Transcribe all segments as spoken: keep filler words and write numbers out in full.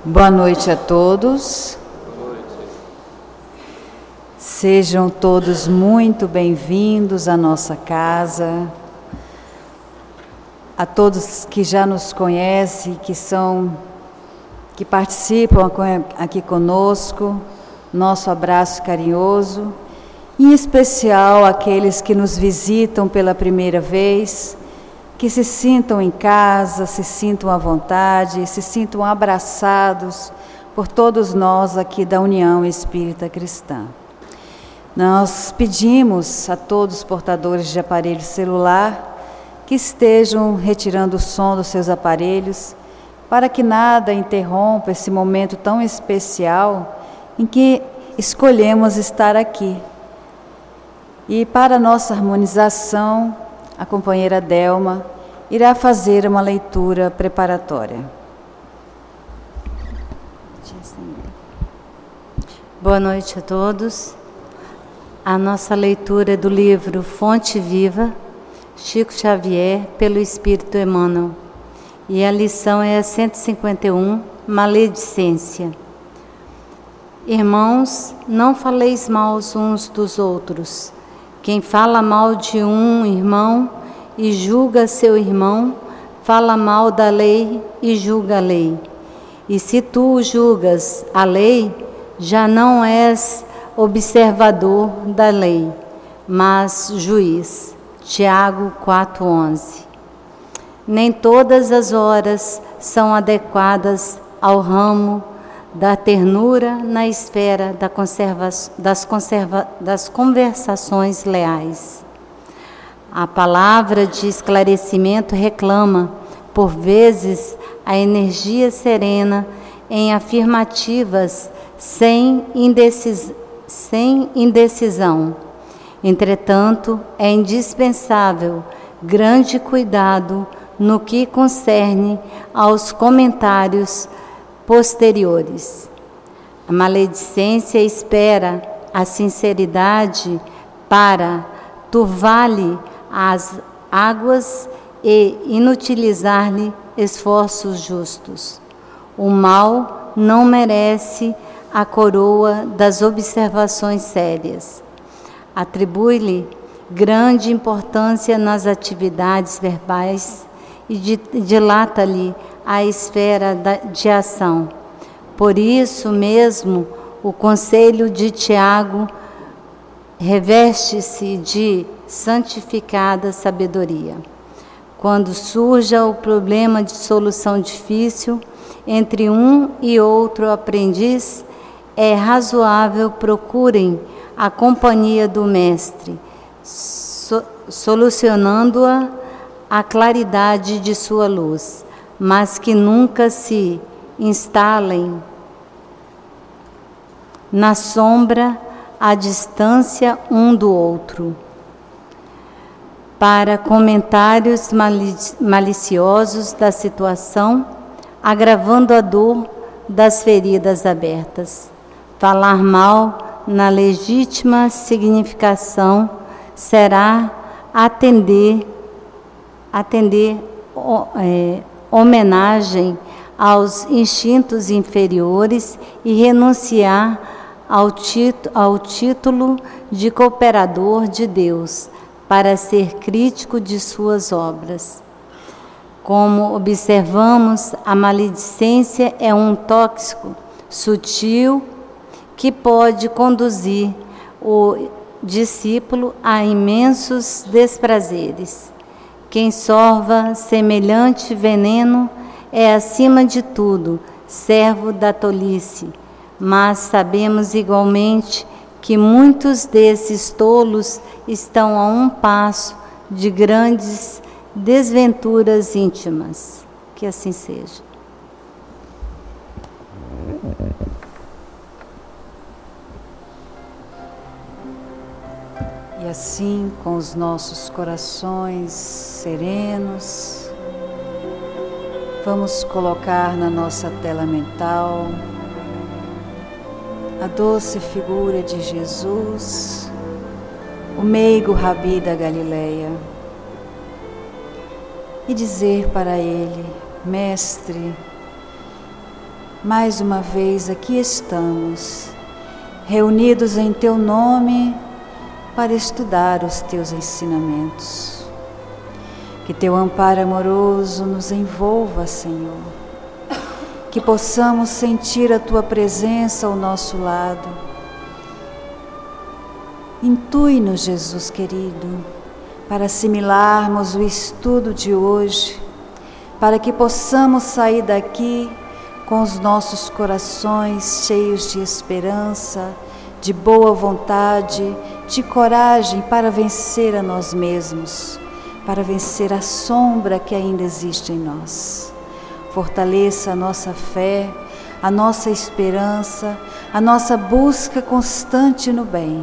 Boa noite a todos. Sejam todos muito bem-vindos à nossa casa. A todos que já nos conhecem, que são, que participam aqui conosco, nosso abraço carinhoso. Em especial aqueles que nos visitam pela primeira vez, que se sintam em casa, se sintam à vontade, se sintam abraçados por todos nós aqui da União Espírita Cristã. Nós pedimos a todos os portadores de aparelho celular que estejam retirando o som dos seus aparelhos, para que nada interrompa esse momento tão especial em que escolhemos estar aqui. E para nossa harmonização, a companheira Delma irá fazer uma leitura preparatória. Boa noite a todos. A nossa leitura é do livro Fonte Viva, Chico Xavier, pelo Espírito Emmanuel. E a lição é a cento e cinquenta e um, Maledicência. Irmãos, não faleis mal uns dos outros. Quem fala mal de um irmão e julga seu irmão, fala mal da lei e julga a lei. E se tu julgas a lei, já não és observador da lei, mas juiz. Tiago quatro, onze. Nem todas as horas são adequadas ao ramo da ternura na esfera da conserva, das, conserva, das conversações leais. A palavra de esclarecimento reclama, por vezes, a energia serena em afirmativas sem, indecis, sem indecisão. Entretanto, é indispensável grande cuidado no que concerne aos comentários posteriores. A maledicência espera a sinceridade para turvar-lhe as águas e inutilizar-lhe esforços justos. O mal não merece a coroa das observações sérias. Atribui-lhe grande importância nas atividades verbais e dilata-lhe a esfera de ação. Por isso mesmo, o conselho de Tiago reveste-se de santificada sabedoria. Quando surja o problema de solução difícil entre um e outro aprendiz, é razoável procurem a companhia do mestre, so, solucionando-a à claridade de sua luz, mas que nunca se instalem na sombra à distância um do outro. Para comentários maliciosos da situação, agravando a dor das feridas abertas. Falar mal na legítima significação será atender, atender é, homenagem aos instintos inferiores e renunciar ao, tito, ao título de cooperador de Deus para ser crítico de suas obras. Como observamos, a maledicência é um tóxico sutil que pode conduzir o discípulo a imensos desprazeres. Quem sorva semelhante veneno é, acima de tudo, servo da tolice, mas sabemos igualmente que muitos desses tolos estão a um passo de grandes desventuras íntimas. Que assim seja. E assim, com os nossos corações serenos, vamos colocar na nossa tela mental a doce figura de Jesus, o meigo Rabi da Galileia, e dizer para ele: Mestre, mais uma vez aqui estamos, reunidos em Teu nome para estudar os Teus ensinamentos. Que Teu amparo amoroso nos envolva, Senhor. Que possamos sentir a Tua presença ao nosso lado. Intui-nos, Jesus querido, para assimilarmos o estudo de hoje, para que possamos sair daqui com os nossos corações cheios de esperança, de boa vontade, de coragem para vencer a nós mesmos, para vencer a sombra que ainda existe em nós. Fortaleça a nossa fé, a nossa esperança, a nossa busca constante no bem.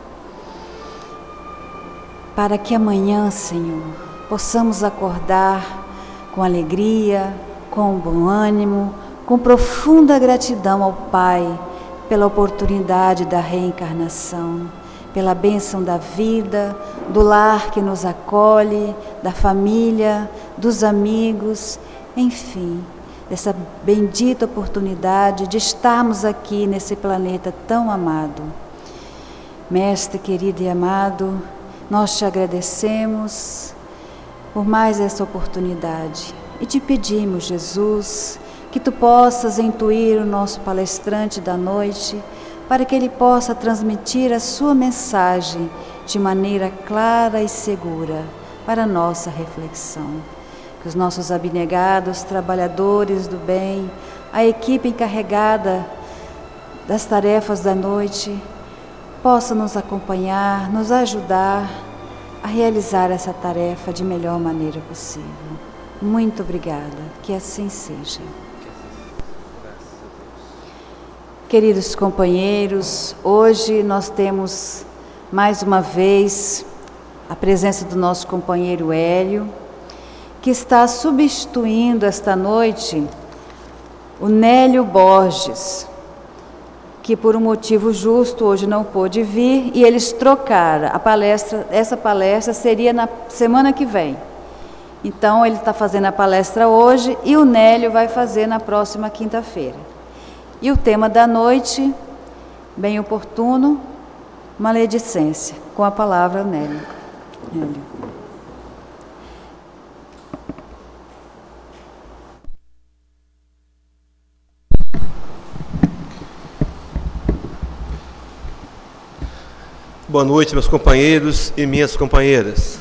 Para que amanhã, Senhor, possamos acordar com alegria, com bom ânimo, com profunda gratidão ao Pai pela oportunidade da reencarnação, pela bênção da vida, do lar que nos acolhe, da família, dos amigos, enfim, dessa bendita oportunidade de estarmos aqui nesse planeta tão amado. Mestre querido e amado, nós te agradecemos por mais essa oportunidade e te pedimos, Jesus, que tu possas intuir o nosso palestrante da noite para que ele possa transmitir a sua mensagem de maneira clara e segura para a nossa reflexão. Que os nossos abnegados trabalhadores do bem, a equipe encarregada das tarefas da noite, possa nos acompanhar, nos ajudar a realizar essa tarefa de melhor maneira possível. Muito obrigada, que assim seja. Queridos companheiros, hoje nós temos mais uma vez a presença do nosso companheiro Hélio, que está substituindo esta noite o Nélio Borges, que por um motivo justo hoje não pôde vir, e eles trocaram a palestra. Essa palestra seria na semana que vem. Então ele está fazendo a palestra hoje e o Nélio vai fazer na próxima quinta-feira. E o tema da noite, bem oportuno, maledicência. Com a palavra, Nélio. Nélio. Boa noite, meus companheiros e minhas companheiras.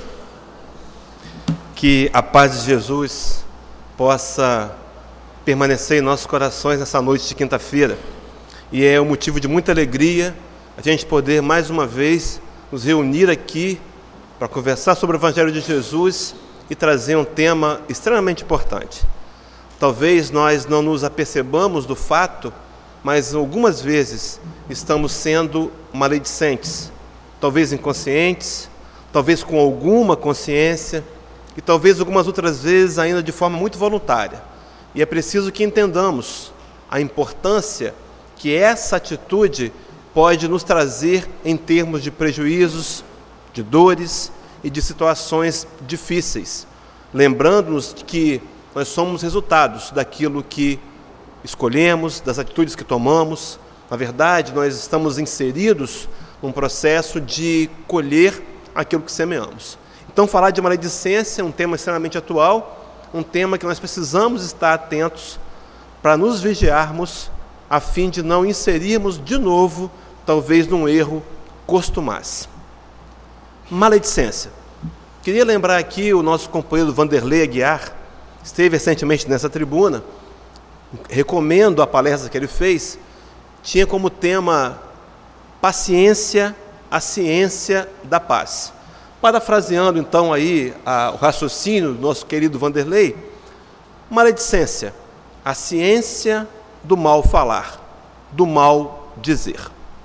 Que a paz de Jesus possa permanecer em nossos corações nessa noite de quinta-feira. E é um motivo de muita alegria a gente poder mais uma vez nos reunir aqui para conversar sobre o Evangelho de Jesus e trazer um tema extremamente importante. Talvez nós não nos apercebamos do fato, mas algumas vezes estamos sendo maledicentes. Talvez inconscientes, talvez com alguma consciência e talvez algumas outras vezes ainda de forma muito voluntária. E é preciso que entendamos a importância que essa atitude pode nos trazer em termos de prejuízos, de dores e de situações difíceis, lembrando-nos que nós somos resultados daquilo que escolhemos, das atitudes que tomamos. Na verdade, nós estamos inseridos um processo de colher aquilo que semeamos. Então, falar de maledicência é um tema extremamente atual, um tema que nós precisamos estar atentos para nos vigiarmos, a fim de não inserirmos de novo, talvez, num erro costumasse. Maledicência. Queria lembrar aqui o nosso companheiro Vanderlei Aguiar, esteve recentemente nessa tribuna, recomendo a palestra que ele fez, tinha como tema paciência, a ciência da paz. Parafraseando então aí a, o raciocínio do nosso querido Vanderlei, maledicência, a ciência do mal falar, do mal dizer.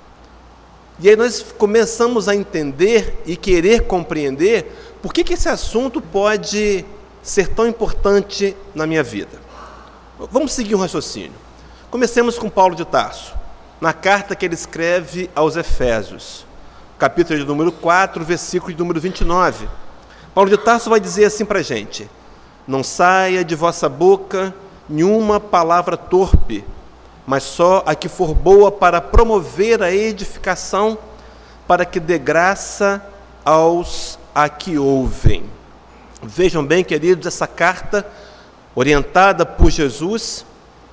E aí nós começamos a entender e querer compreender por que que esse assunto pode ser tão importante na minha vida. Vamos seguir um raciocínio. Comecemos com Paulo de Tarso, na carta que ele escreve aos Efésios, capítulo de número quatro, versículo de número vinte e nove. Paulo de Tarso vai dizer assim para a gente: não saia de vossa boca nenhuma palavra torpe, mas só a que for boa para promover a edificação, para que dê graça aos a que ouvem. Vejam bem, queridos, essa carta orientada por Jesus,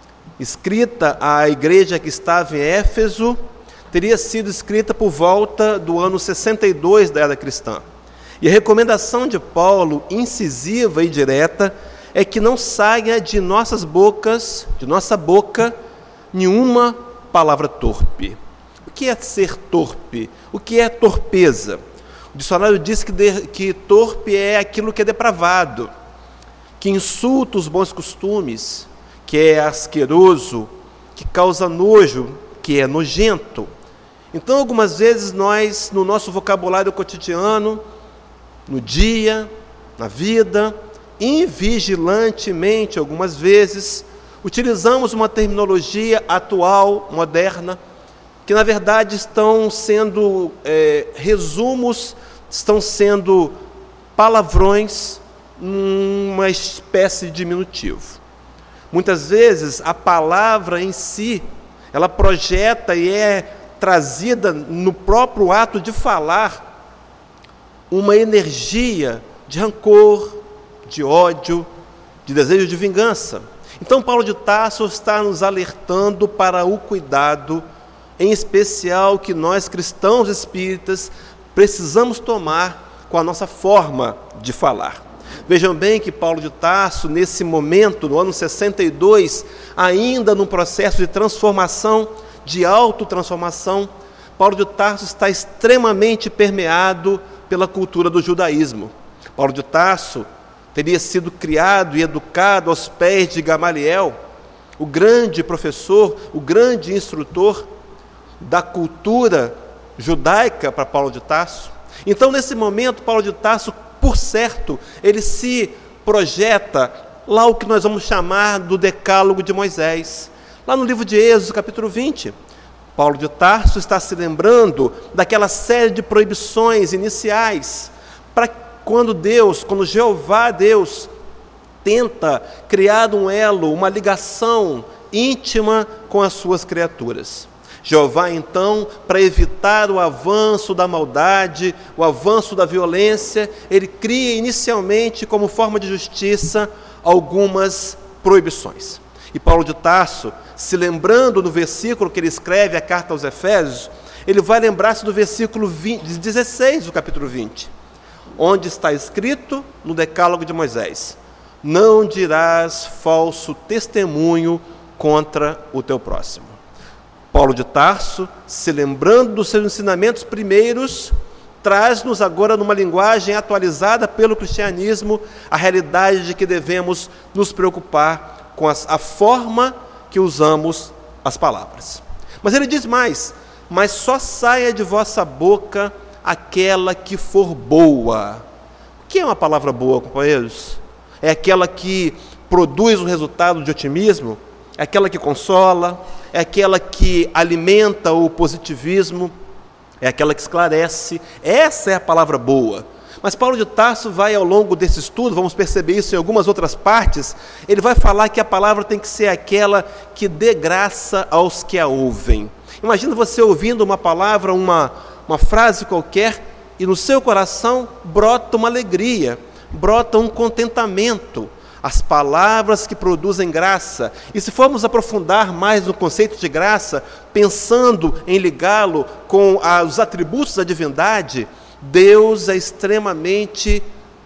escrita à igreja que estava em Éfeso, teria sido escrita por volta do ano sessenta e dois da era cristã. E a recomendação de Paulo, incisiva e direta, é que não saia de nossas bocas, de nossa boca, nenhuma palavra torpe. O que é ser torpe? O que é torpeza? O dicionário diz que, de, que torpe é aquilo que é depravado, que insulta os bons costumes, que é asqueroso, que causa nojo, que é nojento. Então, algumas vezes nós, no nosso vocabulário cotidiano, no dia, na vida, invigilantemente, algumas vezes, utilizamos uma terminologia atual, moderna, que na verdade estão sendo é, resumos, estão sendo palavrões, numa espécie de diminutivo. Muitas vezes a palavra em si, ela projeta e é trazida no próprio ato de falar uma energia de rancor, de ódio, de desejo de vingança. Então Paulo de Tarso está nos alertando para o cuidado, em especial que nós cristãos espíritas precisamos tomar com a nossa forma de falar. Vejam bem que Paulo de Tarso, nesse momento, no ano sessenta e dois, ainda num processo de transformação, de autotransformação, Paulo de Tarso está extremamente permeado pela cultura do judaísmo. Paulo de Tarso teria sido criado e educado aos pés de Gamaliel, o grande professor, o grande instrutor da cultura judaica para Paulo de Tarso. Então, nesse momento, Paulo de Tarso, por certo, ele se projeta lá o que nós vamos chamar do Decálogo de Moisés. Lá no livro de Êxodo, capítulo vinte, Paulo de Tarso está se lembrando daquela série de proibições iniciais, para quando Deus, quando Jeová Deus, tenta criar um elo, uma ligação íntima com as suas criaturas. Jeová, então, para evitar o avanço da maldade, o avanço da violência, ele cria inicialmente, como forma de justiça, algumas proibições. E Paulo de Tarso, se lembrando do versículo que ele escreve a carta aos Efésios, ele vai lembrar-se do versículo vinte, dezesseis do capítulo vinte, onde está escrito no Decálogo de Moisés: não dirás falso testemunho contra o teu próximo. Paulo de Tarso, se lembrando dos seus ensinamentos primeiros, traz-nos agora, numa linguagem atualizada pelo cristianismo, a realidade de que devemos nos preocupar com as, a forma que usamos as palavras. Mas ele diz mais: mas só saia de vossa boca aquela que for boa. O que é uma palavra boa, companheiros? É aquela que produz um resultado de otimismo? É aquela que consola? É aquela que alimenta o positivismo? É aquela que esclarece? Essa é a palavra boa. Mas Paulo de Tarso vai, ao longo desse estudo, vamos perceber isso em algumas outras partes, ele vai falar que a palavra tem que ser aquela que dê graça aos que a ouvem. Imagina você ouvindo uma palavra, uma, uma frase qualquer, e no seu coração brota uma alegria, brota um contentamento. As palavras que produzem graça. E se formos aprofundar mais no conceito de graça, pensando em ligá-lo com a, os atributos da divindade, Deus é extremamente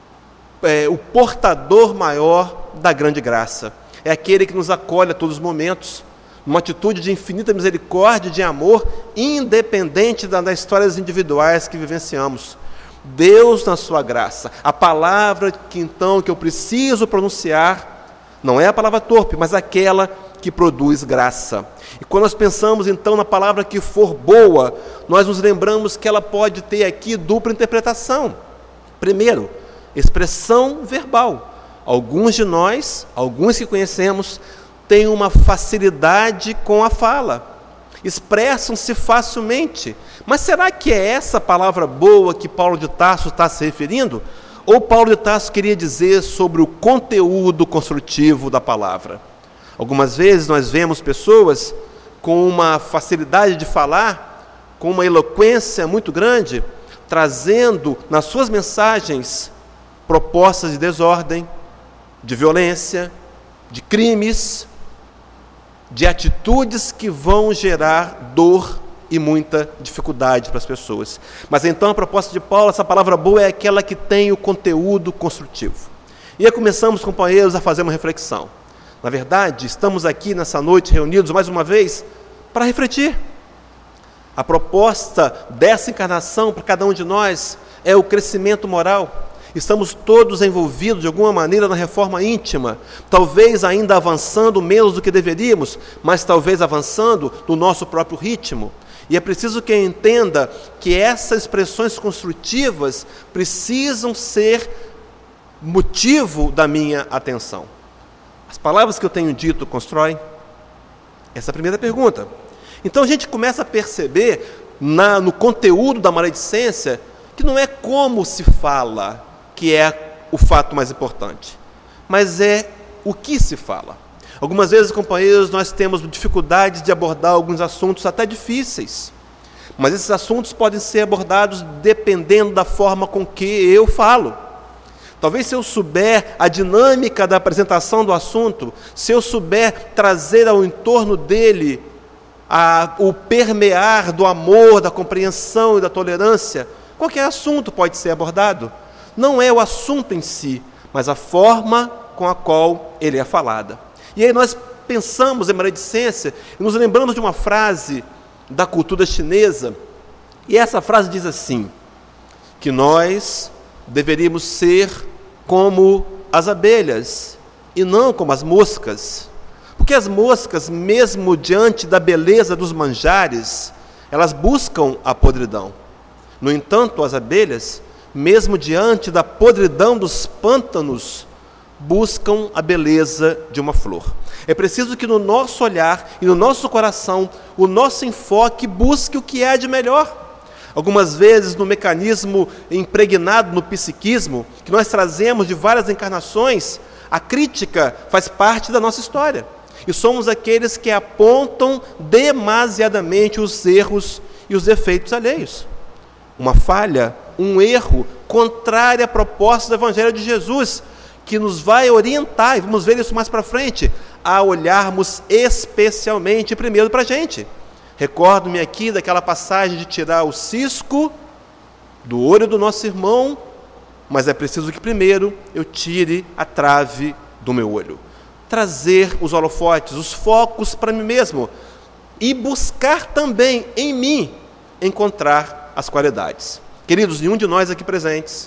é, o portador maior da grande graça. É aquele que nos acolhe a todos os momentos, numa atitude de infinita misericórdia e de amor, independente da, das histórias individuais que vivenciamos. Deus na sua graça. A palavra que então que eu preciso pronunciar não é a palavra torpe, mas aquela que produz graça. E quando nós pensamos então na palavra que for boa, nós nos lembramos que ela pode ter aqui dupla interpretação. Primeiro, expressão verbal. Alguns de nós, alguns que conhecemos, têm uma facilidade com a fala, expressam-se facilmente. Mas será que é essa palavra boa que Paulo de Tarso está se referindo? Ou Paulo de Tarso queria dizer sobre o conteúdo construtivo da palavra? Algumas vezes nós vemos pessoas com uma facilidade de falar, com uma eloquência muito grande, trazendo nas suas mensagens propostas de desordem, de violência, de crimes, de atitudes que vão gerar dor e muita dificuldade para as pessoas. Mas então a proposta de Paulo, essa palavra boa, é aquela que tem o conteúdo construtivo. E aí começamos, companheiros, a fazer uma reflexão. Na verdade, estamos aqui nessa noite reunidos mais uma vez para refletir. A proposta dessa encarnação para cada um de nós é o crescimento moral. Estamos todos envolvidos de alguma maneira na reforma íntima, talvez ainda avançando menos do que deveríamos, mas talvez avançando no nosso próprio ritmo. E é preciso que eu entenda que essas expressões construtivas precisam ser motivo da minha atenção. As palavras que eu tenho dito constroem? Essa é a primeira pergunta. Então a gente começa a perceber na, no conteúdo da maledicência que não é como se fala que é o fato mais importante, mas é o que se fala. Algumas vezes, companheiros, nós temos dificuldades de abordar alguns assuntos até difíceis, mas esses assuntos podem ser abordados dependendo da forma com que eu falo. Talvez se eu souber a dinâmica da apresentação do assunto, se eu souber trazer ao entorno dele a, o permear do amor, da compreensão e da tolerância, qualquer assunto pode ser abordado. Não é o assunto em si, mas a forma com a qual ele é falada. E aí nós pensamos em maledicência e nos lembramos de uma frase da cultura chinesa, e essa frase diz assim, que nós deveríamos ser como as abelhas e não como as moscas, porque as moscas, mesmo diante da beleza dos manjares, elas buscam a podridão. No entanto, as abelhas, mesmo diante da podridão dos pântanos, buscam a beleza de uma flor. É preciso que no nosso olhar e no nosso coração, o nosso enfoque busque o que há de melhor. Algumas vezes, no mecanismo impregnado no psiquismo, que nós trazemos de várias encarnações, a crítica faz parte da nossa história. E somos aqueles que apontam demasiadamente os erros e os defeitos alheios. Uma falha, um erro contrário à proposta do Evangelho de Jesus, que nos vai orientar, e vamos ver isso mais para frente, a olharmos especialmente primeiro para a gente. Recordo-me aqui daquela passagem de tirar o cisco do olho do nosso irmão, mas é preciso que primeiro eu tire a trave do meu olho. Trazer os holofotes, os focos para mim mesmo, e buscar também em mim encontrar as qualidades. Queridos, nenhum de nós aqui presentes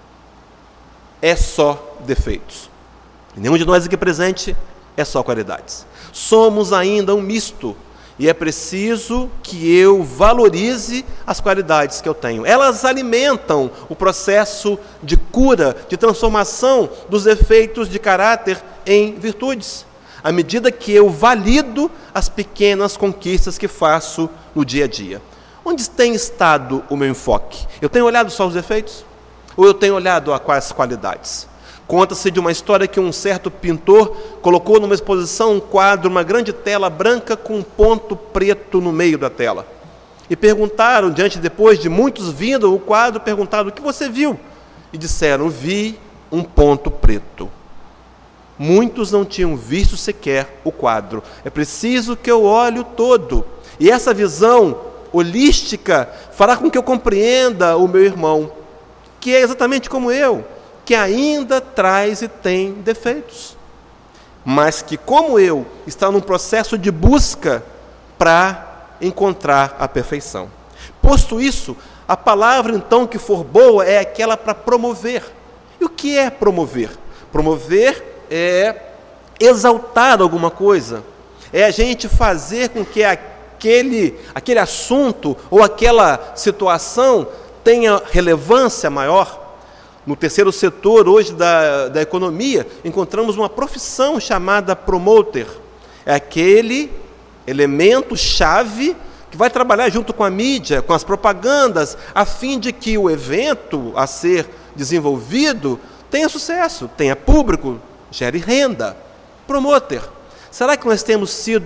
é só defeitos. Nenhum de nós aqui presente é só qualidades. Somos ainda um misto, e é preciso que eu valorize as qualidades que eu tenho. Elas alimentam o processo de cura, de transformação dos defeitos de caráter em virtudes, à medida que eu valido as pequenas conquistas que faço no dia a dia. Onde tem estado o meu enfoque? Eu tenho olhado só os defeitos? Ou eu tenho olhado as qualidades? Conta-se de uma história que um certo pintor colocou numa exposição um quadro, uma grande tela branca com um ponto preto no meio da tela. E perguntaram, diante depois de muitos vindo o quadro, perguntaram, o que você viu? E disseram, vi um ponto preto. Muitos não tinham visto sequer o quadro. É preciso que eu olhe o todo. E essa visão holística fará com que eu compreenda o meu irmão, que é exatamente como eu, que ainda traz e tem defeitos, mas que, como eu, está num processo de busca para encontrar a perfeição. Posto isso, a palavra, então, que for boa, é aquela para promover. E o que é promover? Promover é exaltar alguma coisa, é a gente fazer com que aquele, aquele assunto ou aquela situação tenha relevância maior. No terceiro setor, hoje, da, da economia, encontramos uma profissão chamada promoter. É aquele elemento-chave que vai trabalhar junto com a mídia, com as propagandas, a fim de que o evento a ser desenvolvido tenha sucesso, tenha público, gere renda. Promoter. Será que nós temos sido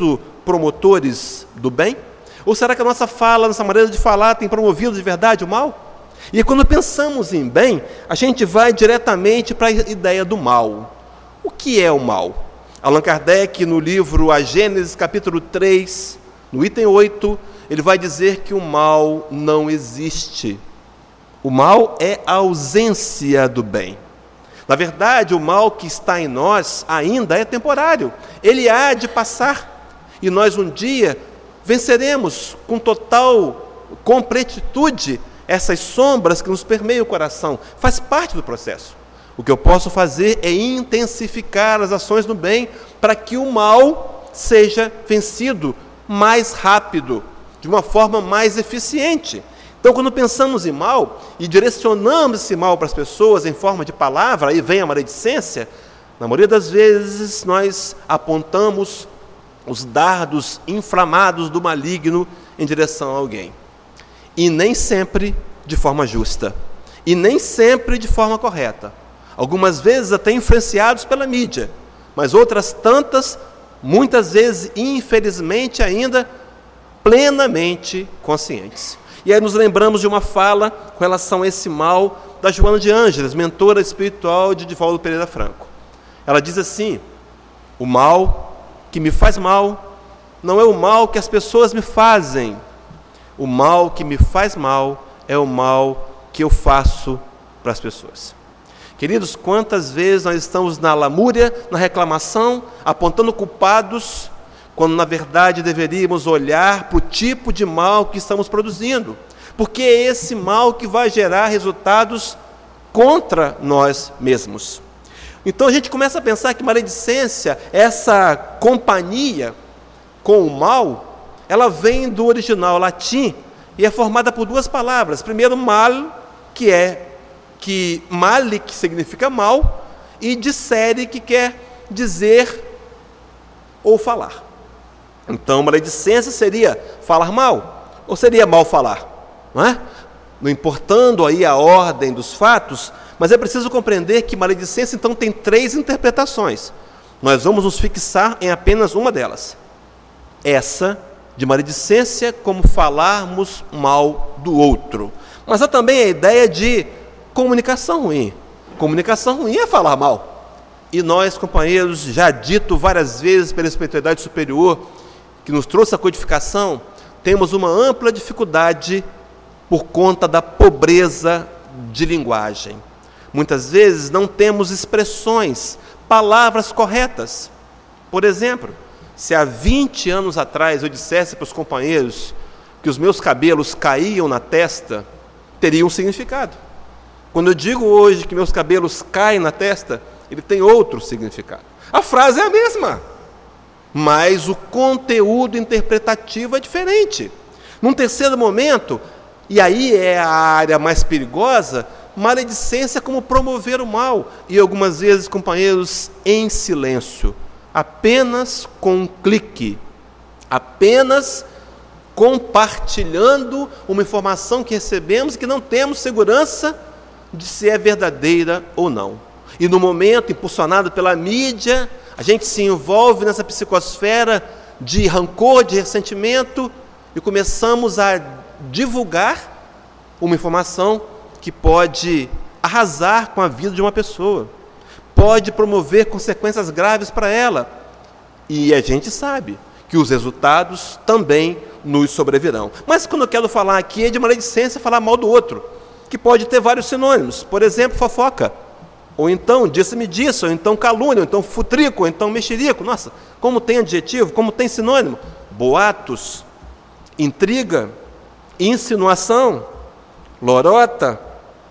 promotores do bem? Ou será que a nossa fala, a nossa maneira de falar tem promovido de verdade o mal? E quando pensamos em bem, a gente vai diretamente para a ideia do mal. O que é o mal? Allan Kardec, no livro A Gênesis, capítulo três, no item oito, ele vai dizer que o mal não existe. O mal é a ausência do bem. Na verdade, o mal que está em nós ainda é temporário. Ele há de passar. E nós um dia venceremos com total completitude essas sombras que nos permeiam o coração. Faz parte do processo. O que eu posso fazer é intensificar as ações no bem para que o mal seja vencido mais rápido, de uma forma mais eficiente. Então, quando pensamos em mal e direcionamos esse mal para as pessoas em forma de palavra, aí vem a maledicência, na maioria das vezes nós apontamos os dardos inflamados do maligno em direção a alguém. E nem sempre de forma justa. E nem sempre de forma correta. Algumas vezes até influenciados pela mídia, mas outras tantas, muitas vezes, infelizmente, ainda plenamente conscientes. E aí nos lembramos de uma fala com relação a esse mal da Joana de Ângeles, mentora espiritual de Divaldo Pereira Franco. Ela diz assim: o mal que me faz mal não é o mal que as pessoas me fazem. O mal que me faz mal é o mal que eu faço para as pessoas. Queridos, quantas vezes nós estamos na lamúria, na reclamação, apontando culpados, quando na verdade deveríamos olhar para o tipo de mal que estamos produzindo, porque é esse mal que vai gerar resultados contra nós mesmos. Então a gente começa a pensar que maledicência, essa companhia com o mal, ela vem do original latim e é formada por duas palavras. Primeiro, mal, que é que male, que significa mal, e dicere, que quer dizer ou falar. Então, maledicência seria falar mal, ou seria mal falar, não é? Não importando aí a ordem dos fatos, mas é preciso compreender que maledicência, então, tem três interpretações. Nós vamos nos fixar em apenas uma delas. Essa de maledicência como falarmos mal do outro. Mas há também a ideia de comunicação ruim. Comunicação ruim é falar mal. E nós, companheiros, já dito várias vezes pela espiritualidade superior, que nos trouxe a codificação, temos uma ampla dificuldade por conta da pobreza de linguagem. Muitas vezes não temos expressões, palavras corretas. Por exemplo, se há vinte anos atrás eu dissesse para os companheiros que os meus cabelos caíam na testa, teria um significado. Quando eu digo hoje que meus cabelos caem na testa, ele tem outro significado. A frase é a mesma, mas o conteúdo interpretativo é diferente. Num terceiro momento, e aí é a área mais perigosa, maledicência como promover o mal. E algumas vezes, companheiros, em silêncio, apenas com um clique, apenas compartilhando uma informação que recebemos e que não temos segurança de se é verdadeira ou não. E no momento, impulsionado pela mídia, a gente se envolve nessa psicosfera de rancor, de ressentimento, e começamos a divulgar uma informação que pode arrasar com a vida de uma pessoa, pode promover consequências graves para ela. E a gente sabe que os resultados também nos sobrevirão. Mas quando eu quero falar aqui é de maledicência, falar mal do outro, que pode ter vários sinônimos. Por exemplo, fofoca, ou então disse-me disso, ou então calúnia, ou então futrico, ou então mexerico. Nossa, como tem adjetivo, como tem sinônimo. Boatos, intriga, insinuação, lorota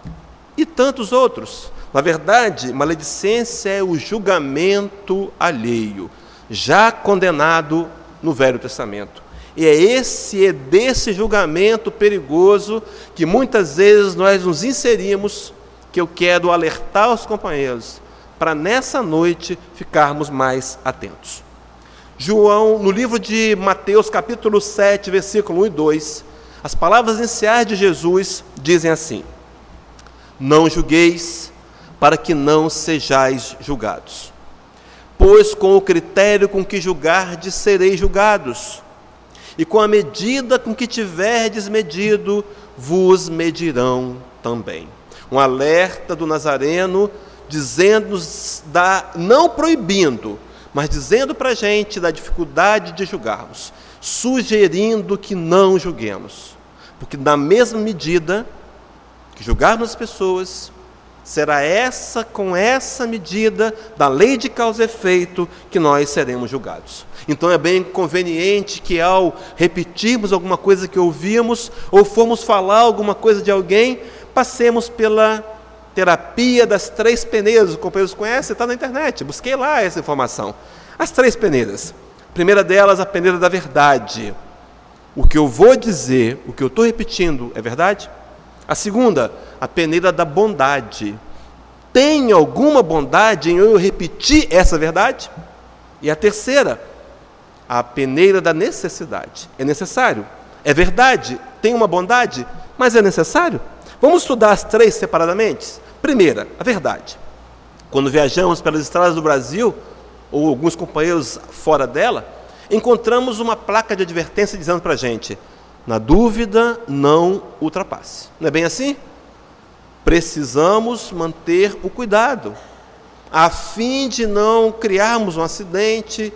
e tantos outros. Na verdade, maledicência é o julgamento alheio, já condenado no Velho Testamento. E é esse, é desse julgamento perigoso que muitas vezes nós nos inserimos, que eu quero alertar os companheiros, para nessa noite ficarmos mais atentos. João, no livro de Mateus, capítulo sete, versículo um e dois, as palavras iniciais de Jesus dizem assim: não julgueis, para que não sejais julgados. pois com o critério com que julgardes sereis julgados, e com a medida com que tiverdes medido, vos medirão também. Um alerta do Nazareno, dizendo-nos, da, não proibindo, mas dizendo para a gente da dificuldade de julgarmos, sugerindo que não julguemos, porque na mesma medida que julgarmos as pessoas, será essa, com essa medida da lei de causa e efeito, que nós seremos julgados. Então é bem conveniente que ao repetirmos alguma coisa que ouvimos, ou formos falar alguma coisa de alguém, passemos pela terapia das três peneiras. Os companheiros conhecem, está na internet, busquei lá essa informação. As três peneiras. A primeira delas, a peneira da verdade. O que eu vou dizer, o que eu estou repetindo, é verdade? A segunda, a peneira da bondade. Tem alguma bondade em eu repetir essa verdade? E a terceira, a peneira da necessidade. É necessário? É verdade? Tem uma bondade? Mas é necessário? Vamos estudar as três separadamente? Primeira, a verdade. Quando viajamos pelas estradas do Brasil, ou alguns companheiros fora dela, encontramos uma placa de advertência dizendo para a gente: na dúvida, não ultrapasse. Não é bem assim? Precisamos manter o cuidado, a fim de não criarmos um acidente,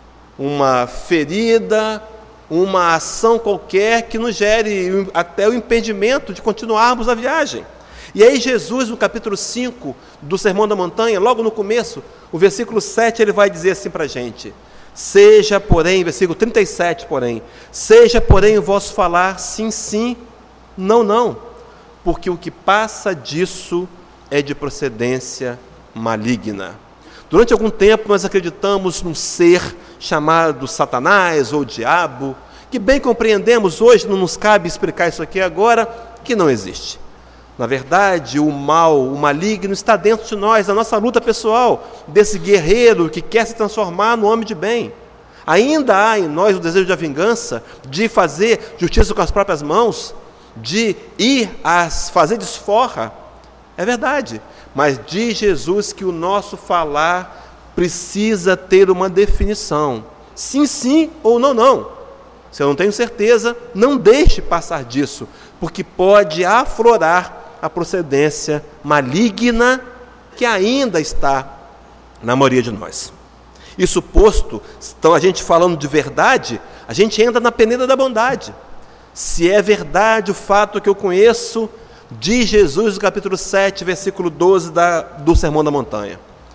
uma ferida, uma ação qualquer que nos gere até o impedimento de continuarmos a viagem. E aí Jesus, no capítulo cinco do Sermão da Montanha, logo no começo, o versículo sete, ele vai dizer assim para a gente: seja, porém, versículo trinta e sete, porém, seja, porém, o vosso falar sim, sim, não, não, porque o que passa disso é de procedência maligna. Durante algum tempo nós acreditamos num ser chamado Satanás ou diabo, que bem compreendemos hoje, não nos cabe explicar isso aqui agora, que não existe. Na verdade, o mal, o maligno está dentro de nós, na nossa luta pessoal, desse guerreiro que quer se transformar no homem de bem. Ainda há em nós o desejo da vingança, de fazer justiça com as próprias mãos, de ir a fazer desforra. É verdade, mas diz Jesus que o nosso falar precisa ter uma definição. Sim, sim ou não, não. Se eu não tenho certeza, não deixe passar disso, porque pode aflorar a procedência maligna que ainda está na maioria de nós. Isso posto, então a gente falando de verdade, a gente entra na peneira da bondade. Se é verdade o fato que eu conheço de Jesus, no capítulo sete, versículo doze da, do Sermão da Montanha: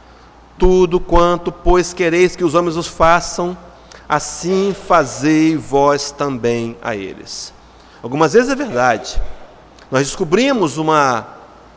tudo quanto, pois, quereis que os homens os façam, assim fazei vós também a eles. Algumas vezes é verdade. Nós descobrimos uma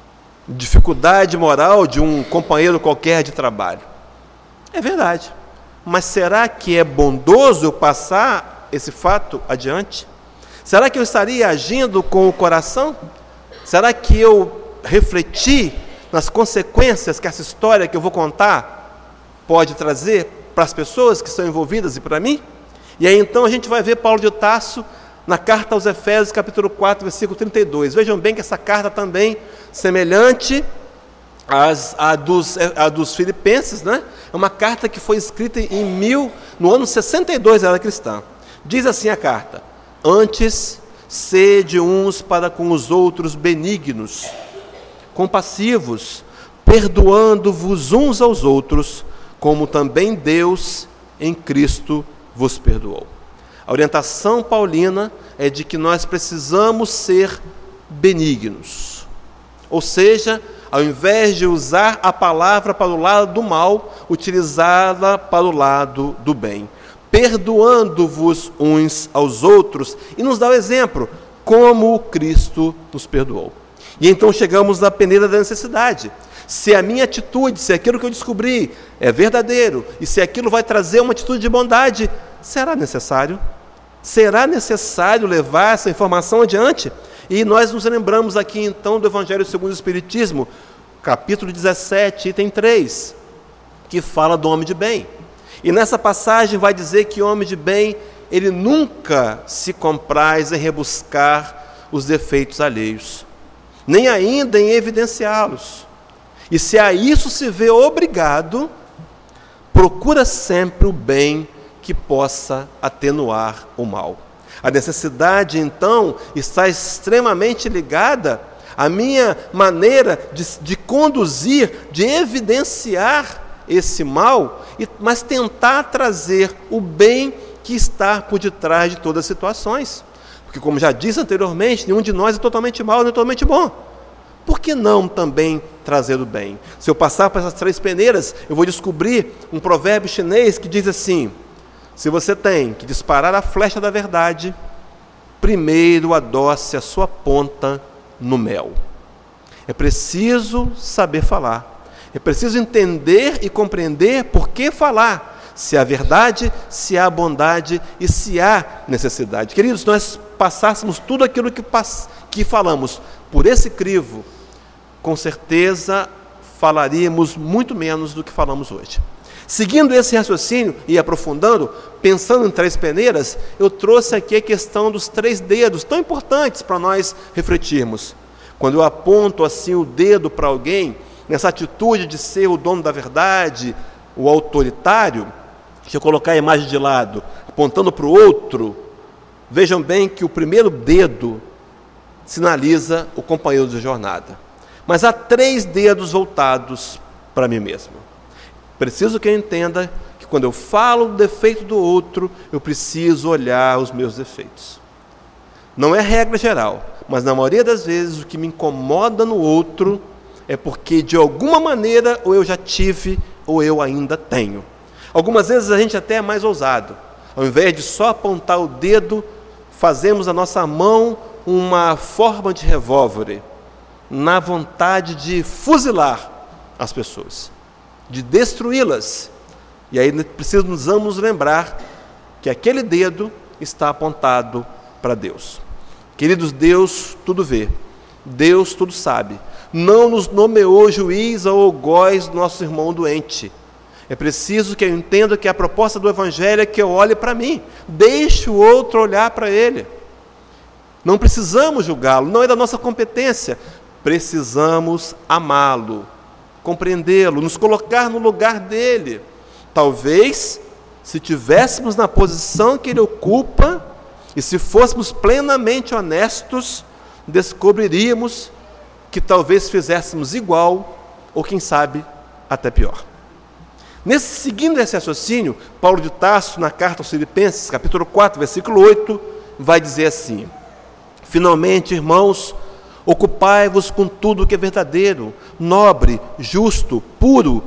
dificuldade moral de um companheiro qualquer de trabalho. É verdade. Mas será que é bondoso eu passar esse fato adiante? Será que eu estaria agindo com o coração? Será que eu refleti nas consequências que essa história que eu vou contar pode trazer para as pessoas que estão envolvidas e para mim? E aí então a gente vai ver Paulo de Tarso na carta aos Efésios, capítulo quatro, versículo trinta e dois. Vejam bem que essa carta também, semelhante às, à, dos, à dos Filipenses, né? É uma carta que foi escrita em mil, no ano sessenta e dois, ela é cristã. Diz assim a carta: antes, sede uns para com os outros benignos, compassivos, perdoando-vos uns aos outros, como também Deus em Cristo vos perdoou. A orientação paulina é de que nós precisamos ser benignos. Ou seja, ao invés de usar a palavra para o lado do mal, utilizá-la para o lado do bem. Perdoando-vos uns aos outros, e nos dá o exemplo, como Cristo nos perdoou. E então chegamos na peneira da necessidade. Se a minha atitude, se aquilo que eu descobri é verdadeiro, e se aquilo vai trazer uma atitude de bondade, será necessário? Será necessário levar essa informação adiante? E nós nos lembramos aqui então do Evangelho segundo o Espiritismo, capítulo dezessete, item três, que fala do homem de bem. E nessa passagem vai dizer que o homem de bem, ele nunca se compraz em rebuscar os defeitos alheios, nem ainda em evidenciá-los. E se a isso se vê obrigado, procura sempre o bem que possa atenuar o mal. A necessidade, então, está extremamente ligada à minha maneira de, de conduzir, de evidenciar esse mal, mas tentar trazer o bem que está por detrás de todas as situações. Porque, como já disse anteriormente, nenhum de nós é totalmente mau, nem totalmente bom. Por que não também trazer o bem? Se eu passar por essas três peneiras, eu vou descobrir um provérbio chinês que diz assim: se você tem que disparar a flecha da verdade, primeiro adoce a sua ponta no mel. É preciso saber falar. É preciso entender e compreender por que falar. Se há verdade, se há bondade e se há necessidade. Queridos, se nós passássemos tudo aquilo que, pass- que falamos por esse crivo, com certeza falaríamos muito menos do que falamos hoje. Seguindo esse raciocínio e aprofundando, pensando em três peneiras, eu trouxe aqui a questão dos três dedos, tão importantes para nós refletirmos. Quando eu aponto assim o dedo para alguém, nessa atitude de ser o dono da verdade, o autoritário, deixa eu colocar a imagem de lado, apontando para o outro, vejam bem que o primeiro dedo sinaliza o companheiro de jornada. Mas há três dedos voltados para mim mesmo. Preciso que eu entenda que quando eu falo do defeito do outro, eu preciso olhar os meus defeitos. Não é regra geral, mas na maioria das vezes o que me incomoda no outro é porque de alguma maneira ou eu já tive ou eu ainda tenho. Algumas vezes a gente até é mais ousado. Ao invés de só apontar o dedo, fazemos a nossa mão uma forma de revólver, na vontade de fuzilar as pessoas, de destruí-las. E aí precisamos nos lembrar que aquele dedo está apontado para Deus. Queridos, Deus tudo vê, Deus tudo sabe. Não nos nomeou juiz ou algoz do nosso irmão doente. É preciso que eu entenda que a proposta do Evangelho é que eu olhe para mim, deixe o outro olhar para ele. Não precisamos julgá-lo, não é da nossa competência. Precisamos amá-lo, compreendê-lo, nos colocar no lugar dele. Talvez, se tivéssemos na posição que ele ocupa, e se fôssemos plenamente honestos, descobriríamos que talvez fizéssemos igual, ou quem sabe, até pior. Nesse, seguindo esse raciocínio, Paulo de Tarso, na carta aos Filipenses, capítulo quatro, versículo oito, vai dizer assim: finalmente, irmãos, ocupai-vos com tudo o que é verdadeiro, nobre, justo, puro,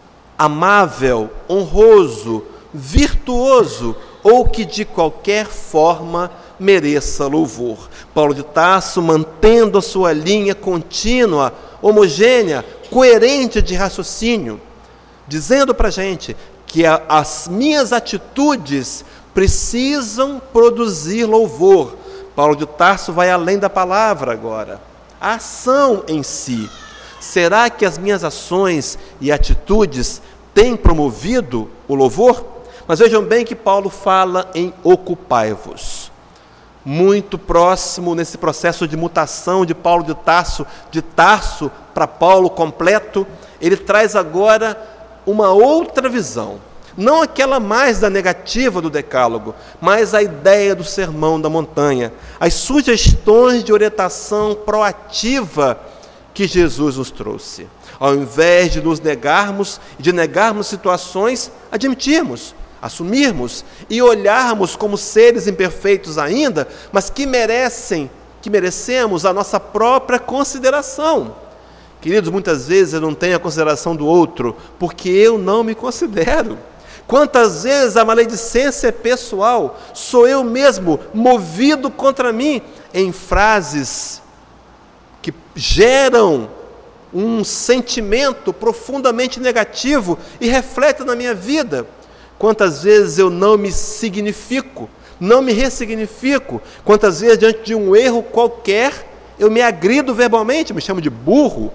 amável, honroso, virtuoso, ou que de qualquer forma mereça louvor. Paulo de Tarso, mantendo a sua linha contínua, homogênea, coerente de raciocínio, dizendo para a gente que a, as minhas atitudes precisam produzir louvor. Paulo de Tarso vai além da palavra agora. A ação em si. Será que as minhas ações e atitudes têm promovido o louvor? Mas vejam bem que Paulo fala em ocupai-vos. Muito próximo nesse processo de mutação de Paulo de Tarso, de Tarso para Paulo completo, ele traz agora uma outra visão. Não aquela mais da negativa do decálogo, mas a ideia do sermão da montanha, as sugestões de orientação proativa que Jesus nos trouxe. Ao invés de nos negarmos, de negarmos situações, admitirmos, assumirmos e olharmos como seres imperfeitos ainda, mas que merecem, que merecemos a nossa própria consideração. Queridos, muitas vezes eu não tenho a consideração do outro, porque eu não me considero. Quantas vezes a maledicência é pessoal, sou eu mesmo movido contra mim em frases que geram um sentimento profundamente negativo e refletem na minha vida. Quantas vezes eu não me significo, não me ressignifico, quantas vezes diante de um erro qualquer eu me agrido verbalmente, me chamo de burro,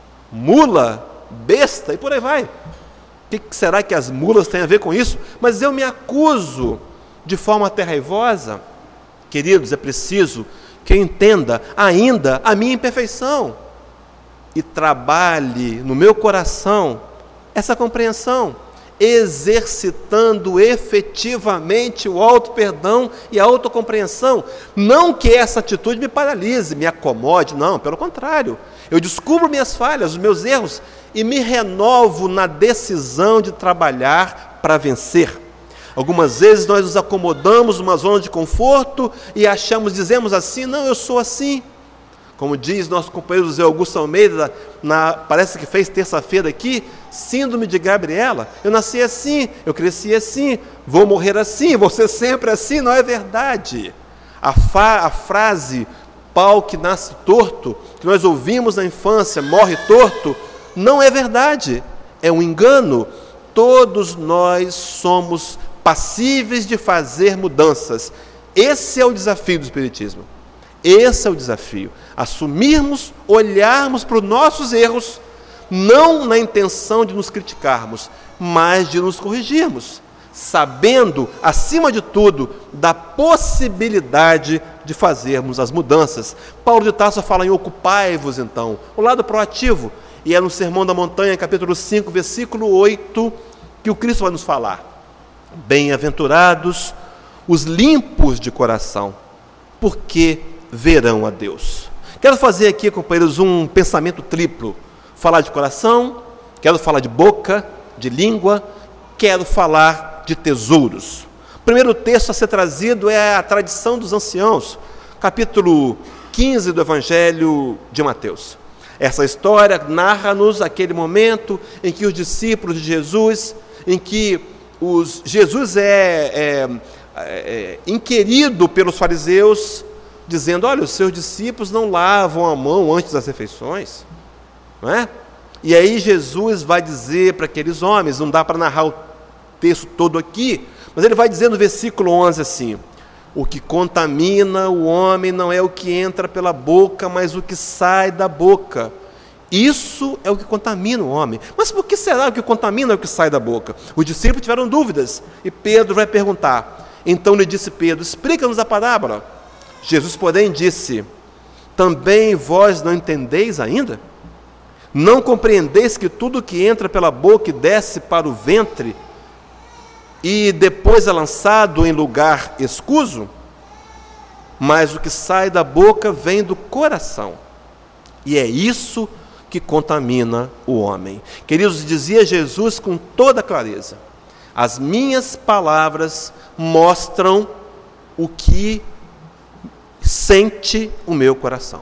mula, besta e por aí vai. O que será que as mulas têm a ver com isso? Mas eu me acuso de forma até raivosa. Queridos, é preciso que eu entenda ainda a minha imperfeição e trabalhe no meu coração essa compreensão. exercitando efetivamente o auto-perdão e a autocompreensão. Não que essa atitude me paralise, me acomode, não, pelo contrário. Eu descubro minhas falhas, os meus erros, e me renovo na decisão de trabalhar para vencer. Algumas vezes nós nos acomodamos numa zona de conforto e achamos, dizemos assim, não, eu sou assim. Como diz nosso companheiro José Augusto Almeida, na, parece que fez terça-feira aqui, síndrome de Gabriela. Eu nasci assim, eu cresci assim, vou morrer assim, vou ser sempre assim. Não é verdade. A, fa, a frase, pau que nasce torto, que nós ouvimos na infância, morre torto, não é verdade. É um engano. Todos nós somos passíveis de fazer mudanças. Esse é o desafio do Espiritismo. Esse é o desafio, assumirmos, olharmos para os nossos erros, não na intenção de nos criticarmos, mas de nos corrigirmos, sabendo, acima de tudo, da possibilidade de fazermos as mudanças. Paulo de Tarso fala em ocupai-vos, então, o lado proativo, e é no Sermão da Montanha, capítulo cinco, versículo oito, que o Cristo vai nos falar. Bem-aventurados os limpos de coração, porque verão a Deus. Quero fazer aqui, companheiros, um pensamento triplo. Falar de coração, quero falar de boca, de língua, quero falar de tesouros. O primeiro texto a ser trazido é a tradição dos anciãos, capítulo quinze do Evangelho de Mateus. Essa história narra-nos aquele momento em que os discípulos de Jesus, em que os, Jesus é, é, é inquirido pelos fariseus, dizendo, olha, os seus discípulos não lavam a mão antes das refeições, não é? E aí Jesus vai dizer para aqueles homens, não dá para narrar o texto todo aqui, mas ele vai dizer no versículo onze assim, o que contamina o homem não é o que entra pela boca, mas o que sai da boca. Isso é o que contamina o homem. Mas por que será o que contamina é o que sai da boca? Os discípulos tiveram dúvidas, e Pedro vai perguntar. Então lhe disse Pedro, explica-nos a parábola. Jesus, porém, disse, também vós não entendeis ainda? Não compreendeis que tudo que entra pela boca e desce para o ventre, e depois é lançado em lugar escuso? Mas o que sai da boca vem do coração, e é isso que contamina o homem. Queridos, dizia Jesus com toda clareza, as minhas palavras mostram o que sente o meu coração.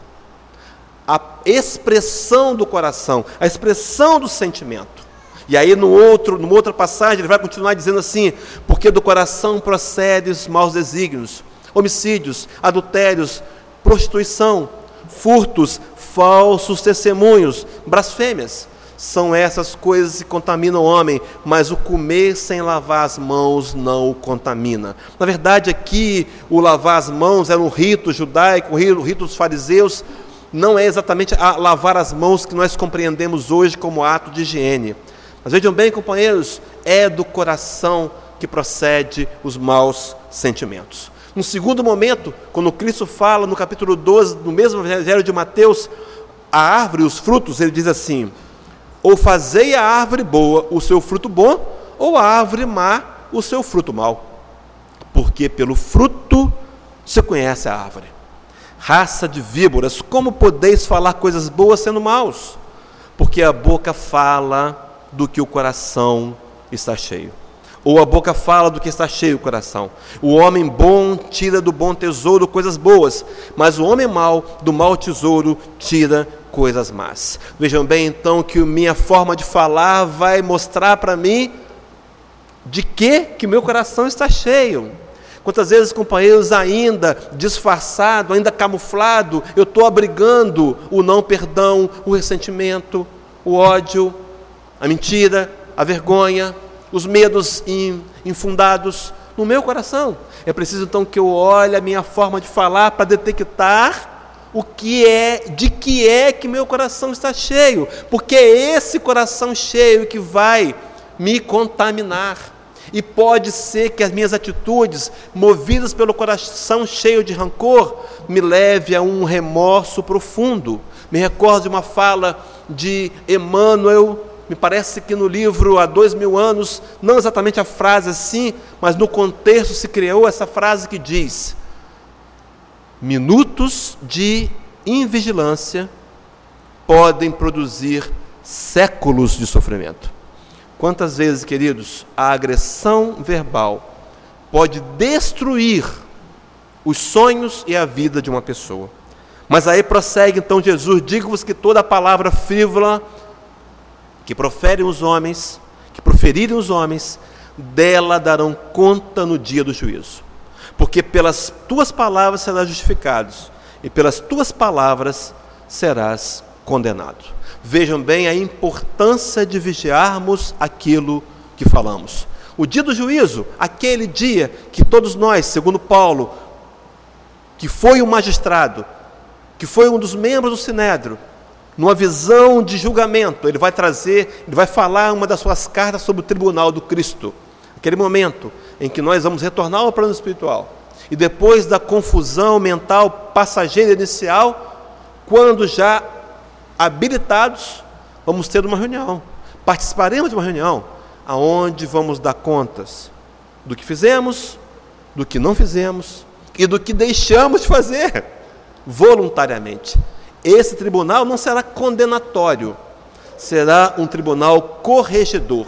A expressão do coração, a expressão do sentimento. E aí no outro, numa outra passagem ele vai continuar dizendo assim, porque do coração procedem os maus desígnios, homicídios, adultérios, prostituição, furtos, falsos testemunhos, blasfêmias. São essas coisas que contaminam o homem, mas o comer sem lavar as mãos não o contamina. Na verdade, aqui, o lavar as mãos era um rito judaico, o rito dos fariseus, não é exatamente a lavar as mãos que nós compreendemos hoje como ato de higiene. Mas vejam bem, companheiros, é do coração que procede os maus sentimentos. No segundo momento, quando Cristo fala no capítulo doze, no mesmo Evangelho de Mateus, a árvore e os frutos, ele diz assim, ou fazei a árvore boa o seu fruto bom, ou a árvore má o seu fruto mau. Porque pelo fruto se conhece a árvore. Raça de víboras, como podeis falar coisas boas sendo maus? Porque a boca fala do que o coração está cheio. Ou a boca fala do que está cheio o coração. O homem bom tira do bom tesouro coisas boas, mas o homem mau do mau tesouro tira coisas más. Vejam bem então que minha forma de falar vai mostrar para mim de que que meu coração está cheio. Quantas vezes, companheiros, ainda disfarçado, ainda camuflado, eu estou abrigando o não perdão, o ressentimento, o ódio, a mentira, a vergonha, os medos infundados no meu coração. É preciso então que eu olhe a minha forma de falar para detectar o que é, de que é que meu coração está cheio, porque é esse coração cheio que vai me contaminar. E pode ser que as minhas atitudes, movidas pelo coração cheio de rancor, me leve a um remorso profundo. Me recordo de uma fala de Emmanuel, me parece que no livro há dois mil anos, não exatamente a frase assim, mas no contexto se criou essa frase que diz: minutos de invigilância podem produzir séculos de sofrimento. Quantas vezes, queridos, a agressão verbal pode destruir os sonhos e a vida de uma pessoa. Mas aí prossegue então Jesus: digo-vos que toda palavra frívola que proferem os homens, que proferirem os homens, dela darão conta no dia do juízo. Porque pelas tuas palavras serás justificado, e pelas tuas palavras serás condenado. Vejam bem a importância de vigiarmos aquilo que falamos. O dia do juízo, aquele dia que todos nós, segundo Paulo, que foi um magistrado, que foi um dos membros do Sinédrio, numa visão de julgamento, ele vai trazer, ele vai falar uma das suas cartas sobre o tribunal do Cristo, aquele momento em que nós vamos retornar ao plano espiritual, e depois da confusão mental passageira inicial, quando já habilitados, vamos ter uma reunião, participaremos de uma reunião, aonde vamos dar contas do que fizemos, do que não fizemos, e do que deixamos de fazer, voluntariamente. Esse tribunal não será condenatório, será um tribunal corregedor.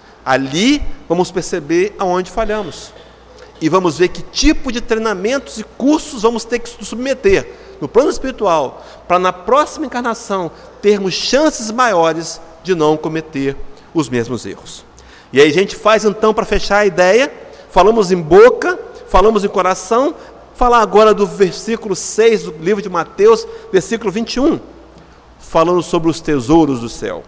Ali vamos perceber aonde falhamos. E vamos ver que tipo de treinamentos e cursos vamos ter que nos submeter no plano espiritual, para na próxima encarnação termos chances maiores de não cometer os mesmos erros. E aí a gente faz então, para fechar a ideia, falamos em boca, falamos em coração. Falar agora do versículo seis do livro de Mateus, versículo vinte e um, falando sobre os tesouros do céu.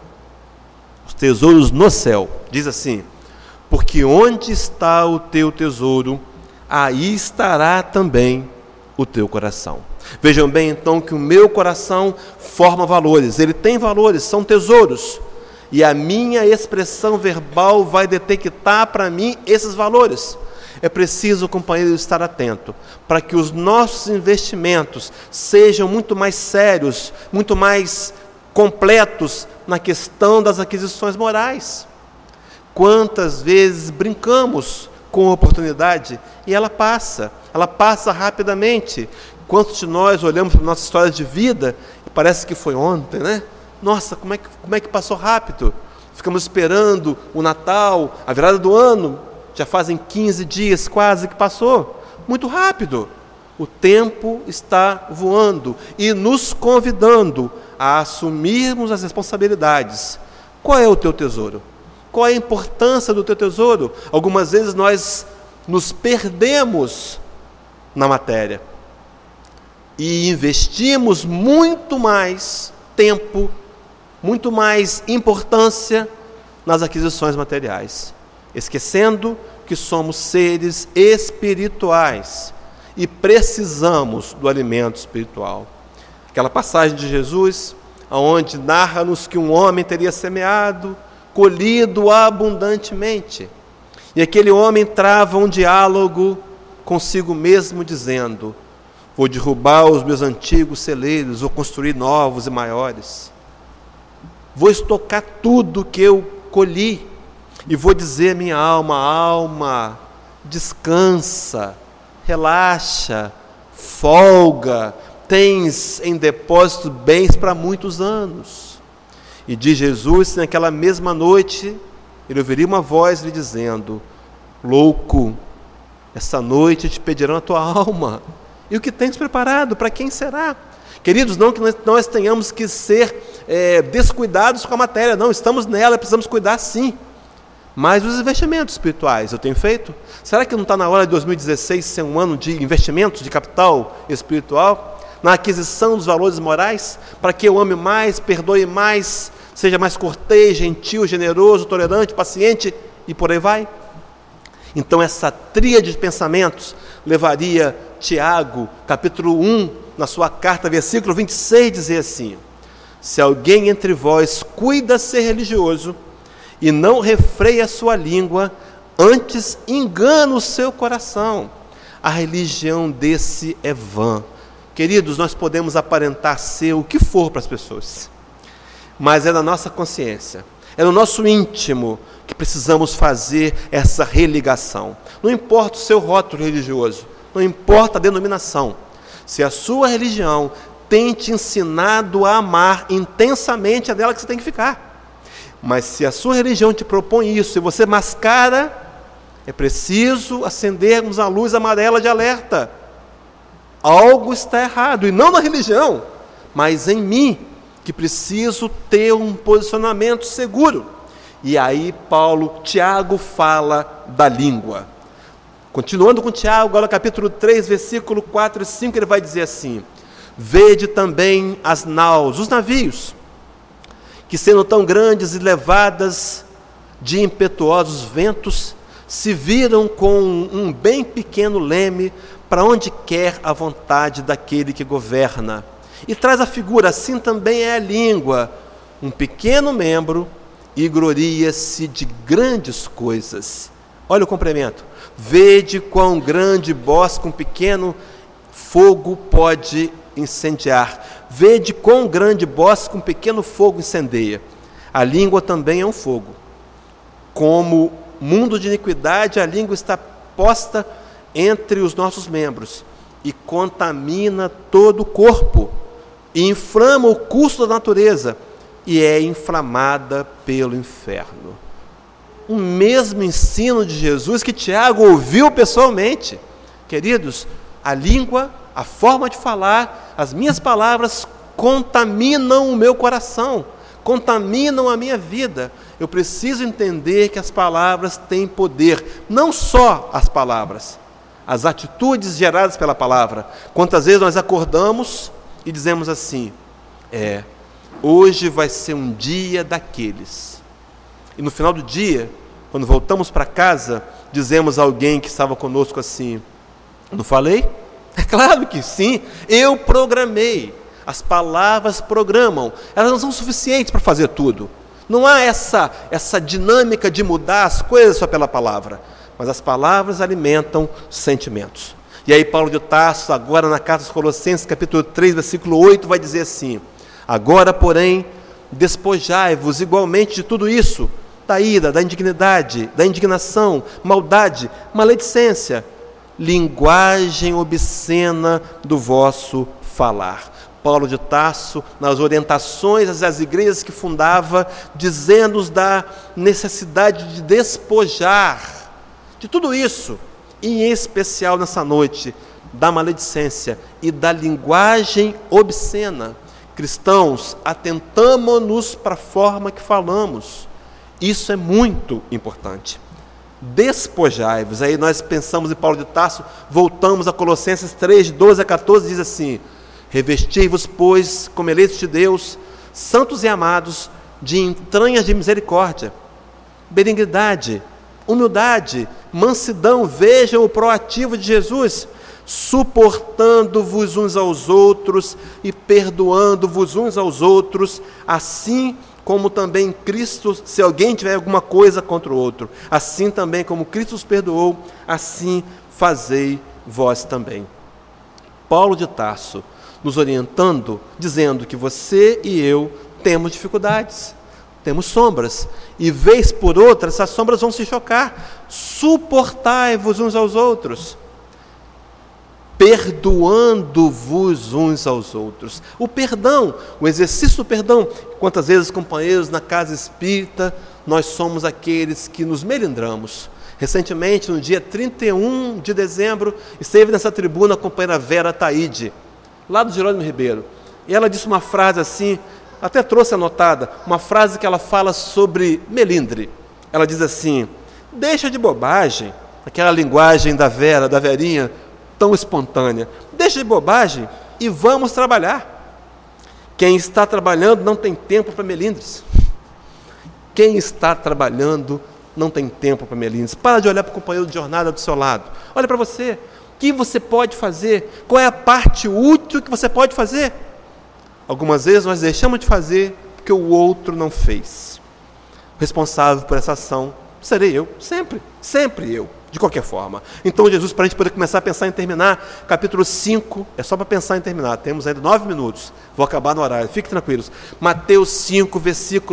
Os tesouros no céu. Diz assim: porque onde está o teu tesouro, aí estará também o teu coração. Vejam bem então que o meu coração forma valores, ele tem valores, são tesouros, e a minha expressão verbal vai detectar para mim esses valores. É preciso, companheiro, estar atento para que os nossos investimentos sejam muito mais sérios, muito mais completos na questão das aquisições morais. Quantas vezes brincamos com a oportunidade e ela passa, ela passa rapidamente. Quantos de nós olhamos para a nossa história de vida e parece que foi ontem, né? Nossa, como é que, como é que passou rápido? Ficamos esperando o Natal, a virada do ano. Já fazem quinze dias quase que passou, muito rápido. O tempo está voando e nos convidando a assumirmos as responsabilidades. Qual é o teu tesouro? Qual é a importância do teu tesouro? Algumas vezes nós nos perdemos na matéria e investimos muito mais tempo, muito mais importância nas aquisições materiais, esquecendo que somos seres espirituais e precisamos do alimento espiritual. Aquela passagem de Jesus, onde narra-nos que um homem teria semeado, colhido abundantemente, e aquele homem trava um diálogo consigo mesmo, dizendo: vou derrubar os meus antigos celeiros, vou construir novos e maiores, vou estocar tudo que eu colhi, e vou dizer à minha alma: alma, descansa, relaxa, folga, tens em depósito bens para muitos anos. E diz Jesus, naquela mesma noite, ele ouviria uma voz lhe dizendo: louco, essa noite te pedirão a tua alma, e o que tens preparado, para quem será? Queridos, não que nós, nós tenhamos que ser é, descuidados com a matéria, não, estamos nela, precisamos cuidar sim. Mas os investimentos espirituais eu tenho feito? Será que não está na hora de dois mil e dezesseis ser um ano de investimentos de capital espiritual? Na aquisição dos valores morais? Para que eu ame mais, perdoe mais, seja mais cortês, gentil, generoso, tolerante, paciente e por aí vai? Então essa tríade de pensamentos levaria Tiago, capítulo um, na sua carta, versículo vinte e seis, dizer assim: se alguém entre vós cuida ser religioso e não refreia a sua língua, antes engana o seu coração, a religião desse é vã. Queridos, nós podemos aparentar ser o que for para as pessoas, mas é na nossa consciência, É no nosso íntimo que precisamos fazer essa religação. Não importa o seu rótulo religioso, não importa a denominação. Se a sua religião tem te ensinado a amar intensamente, é dela que você tem que ficar. Mas se a sua religião te propõe isso, e você mascara, é preciso acendermos a luz amarela de alerta. Algo está errado, e não na religião, mas em mim, que preciso ter um posicionamento seguro. E aí Paulo, Tiago fala da língua. Continuando com Tiago, agora capítulo três, versículo quatro e cinco, ele vai dizer assim: vede também as naus, os navios, que sendo tão grandes e levadas de impetuosos ventos, se viram com um bem pequeno leme para onde quer a vontade daquele que governa. E traz a figura, assim também é a língua, um pequeno membro, e gloria-se de grandes coisas. Olha o complemento: vede quão grande bosque um pequeno fogo pode incendiar. Vede quão grande bosque um pequeno fogo incendeia. A língua também é um fogo. Como mundo de iniquidade, a língua está posta entre os nossos membros e contamina todo o corpo, e inflama o curso da natureza, e é inflamada pelo inferno. O mesmo ensino de Jesus que Tiago ouviu pessoalmente. Queridos, a língua, a forma de falar, as minhas palavras contaminam o meu coração, contaminam a minha vida. Eu preciso entender que as palavras têm poder, não só as palavras, as atitudes geradas pela palavra. Quantas vezes nós acordamos e dizemos assim: é, hoje vai ser um dia daqueles. E no final do dia, quando voltamos para casa, dizemos a alguém que estava conosco assim: não falei? É claro que sim, eu programei. As palavras programam, elas não são suficientes para fazer tudo. Não há essa, essa dinâmica de mudar as coisas só pela palavra, mas as palavras alimentam sentimentos. E aí Paulo de Tarso, agora na carta aos Colossenses, capítulo três, versículo oito, vai dizer assim: agora, porém, despojai-vos igualmente de tudo isso, da ira, da indignidade, da indignação, maldade, maledicência, linguagem obscena do vosso falar. Paulo de Tarso, nas orientações às igrejas que fundava, dizendo-nos da necessidade de despojar de tudo isso, e em especial nessa noite, da maledicência e da linguagem obscena. Cristãos, atentamo-nos para a forma que falamos. Isso é muito importante. Despojai-vos. Aí nós pensamos em Paulo de Tarso, voltamos a Colossenses três, doze a catorze, diz assim: revesti-vos, pois, como eleitos de Deus, santos e amados, de entranhas de misericórdia, benignidade, humildade, mansidão. Vejam o proativo de Jesus, suportando-vos uns aos outros e perdoando-vos uns aos outros, assim como também Cristo, se alguém tiver alguma coisa contra o outro, assim também como Cristo os perdoou, assim fazei vós também. Paulo de Tarso nos orientando, dizendo que você e eu temos dificuldades, temos sombras, e vez por outra essas sombras vão se chocar. Suportai-vos uns aos outros, perdoando-vos uns aos outros. O perdão, o exercício do perdão. Quantas vezes, companheiros, na casa espírita, nós somos aqueles que nos melindramos. Recentemente, no dia trinta e um de dezembro, esteve nessa tribuna a companheira Vera Taide, lá do Jerônimo Ribeiro, e ela disse uma frase assim, até trouxe anotada, uma frase que ela fala sobre melindre. Ela diz assim: deixa de bobagem, aquela linguagem da Vera, da Verinha, tão espontânea, deixa de bobagem e vamos trabalhar. Quem está trabalhando não tem tempo para melindres. Quem está trabalhando não tem tempo para melindres. Para de olhar para o companheiro de jornada do seu lado, olha para você. O que você pode fazer? Qual é a parte útil que você pode fazer? Algumas vezes nós deixamos de fazer porque o outro não fez. O responsável por essa ação serei eu, sempre, sempre eu, de qualquer forma. Então Jesus, para a gente poder começar a pensar em terminar, capítulo cinco, é só para pensar em terminar, temos ainda nove minutos, vou acabar no horário, fiquem tranquilos. Mateus cinco, versículo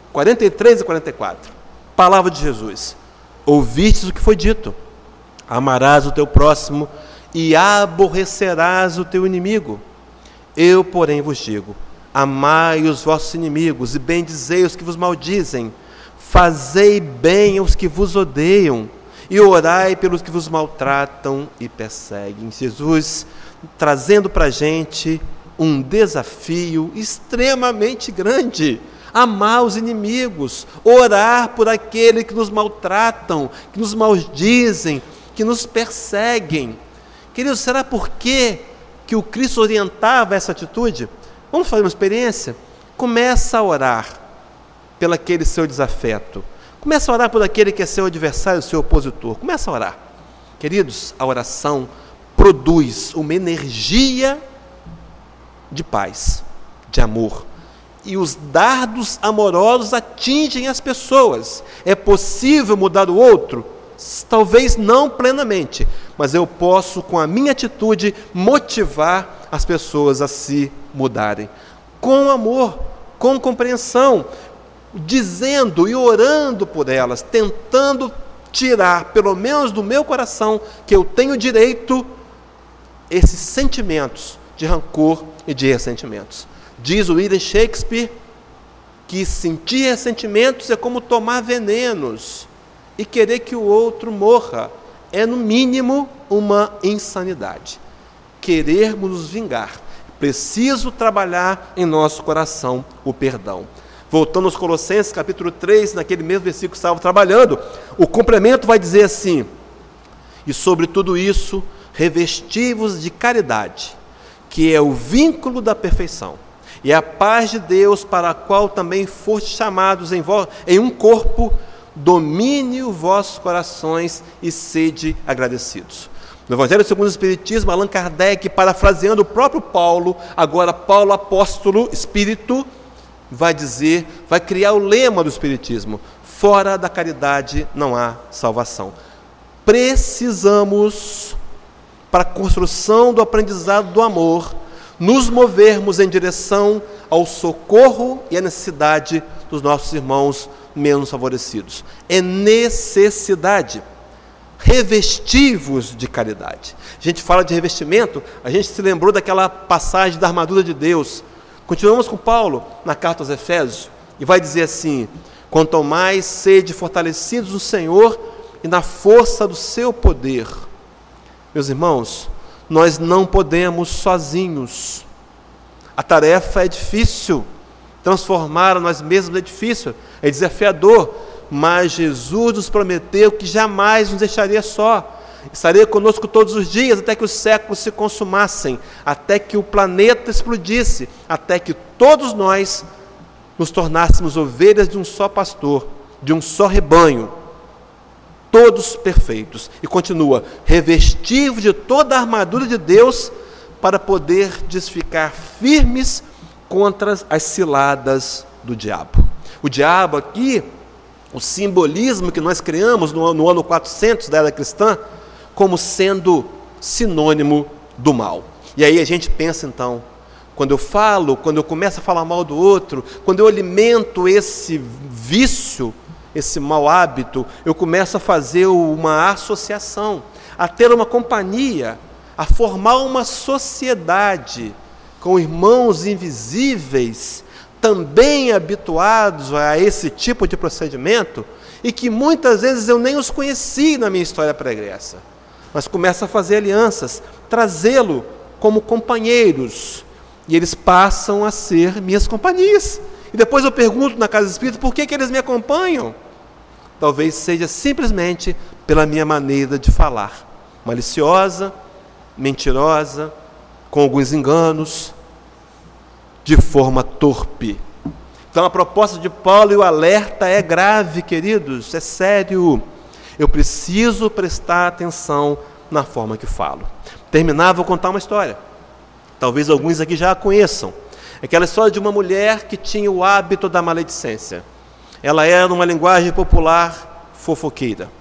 quarenta e três e quarenta e quatro. Palavra de Jesus. Ouvistes o que foi dito: amarás o teu próximo e aborrecerás o teu inimigo. Eu, porém, vos digo: amai os vossos inimigos e bendizei os que vos maldizem. Fazei bem aos que vos odeiam e orai pelos que vos maltratam e perseguem. Jesus trazendo para a gente um desafio extremamente grande: amar os inimigos, orar por aqueles que nos maltratam, que nos maldizem, que nos perseguem. Queridos, será por que que o Cristo orientava essa atitude? Vamos fazer uma experiência? Começa a orar pelo aquele seu desafeto. Começa a orar por aquele que é seu adversário, seu opositor. Começa a orar. Queridos, a oração produz uma energia de paz, de amor. E os dardos amorosos atingem as pessoas. É possível mudar o outro? Talvez não plenamente, mas eu posso, com a minha atitude, motivar as pessoas a se mudarem. Com amor, com compreensão, dizendo e orando por elas, tentando tirar, pelo menos do meu coração, que eu tenho direito, esses sentimentos de rancor e de ressentimentos. Diz o William Shakespeare que sentir ressentimentos é como tomar venenos e querer que o outro morra. É, no mínimo, uma insanidade. Querermos nos vingar. Preciso trabalhar em nosso coração o perdão. Voltando aos Colossenses, capítulo três, naquele mesmo versículo que estava trabalhando, o complemento vai dizer assim: e sobre tudo isso, revesti-vos de caridade, que é o vínculo da perfeição, e a paz de Deus, para a qual também fostes chamados em, vo- em um corpo, domine os vossos corações e sede agradecidos. No Evangelho segundo o Espiritismo, Allan Kardec, parafraseando o próprio Paulo, agora Paulo apóstolo, espírito, vai dizer, vai criar o lema do Espiritismo: fora da caridade não há salvação. Precisamos, para a construção do aprendizado do amor, nos movermos em direção ao socorro e à necessidade dos nossos irmãos menos favorecidos. É necessidade. Revesti-vos de caridade. A gente fala de revestimento, a gente se lembrou daquela passagem da armadura de Deus. Continuamos com Paulo na carta aos Efésios, e vai dizer assim: quanto mais sede fortalecidos no Senhor e na força do seu poder. Meus irmãos, nós não podemos sozinhos. A tarefa é difícil, transformar a nós mesmos é difícil, é desafiador, mas Jesus nos prometeu que jamais nos deixaria só. Estaria conosco todos os dias, até que os séculos se consumassem, até que o planeta explodisse, até que todos nós nos tornássemos ovelhas de um só pastor, de um só rebanho, todos perfeitos. E continua: revestivos de toda a armadura de Deus, para poder ficar firmes contra as ciladas do diabo. O diabo aqui, o simbolismo que nós criamos no, no ano quatrocentos da era cristã, como sendo sinônimo do mal. E aí a gente pensa então, quando eu falo, quando eu começo a falar mal do outro, quando eu alimento esse vício, esse mau hábito, eu começo a fazer uma associação, a ter uma companhia, a formar uma sociedade com irmãos invisíveis, também habituados a esse tipo de procedimento, e que muitas vezes eu nem os conheci na minha história pregressa, mas começo a fazer alianças, trazê-lo como companheiros, e eles passam a ser minhas companhias. E depois eu pergunto na casa espírita, por que que eles me acompanham? Talvez seja simplesmente pela minha maneira de falar, maliciosa, mentirosa, com alguns enganos, de forma torpe. Então a proposta de Paulo e o alerta é grave, queridos, é sério. Eu preciso prestar atenção na forma que falo. Terminar, vou contar uma história. Talvez alguns aqui já a conheçam. Aquela história de uma mulher que tinha o hábito da maledicência. Ela era, uma linguagem popular, fofoqueira.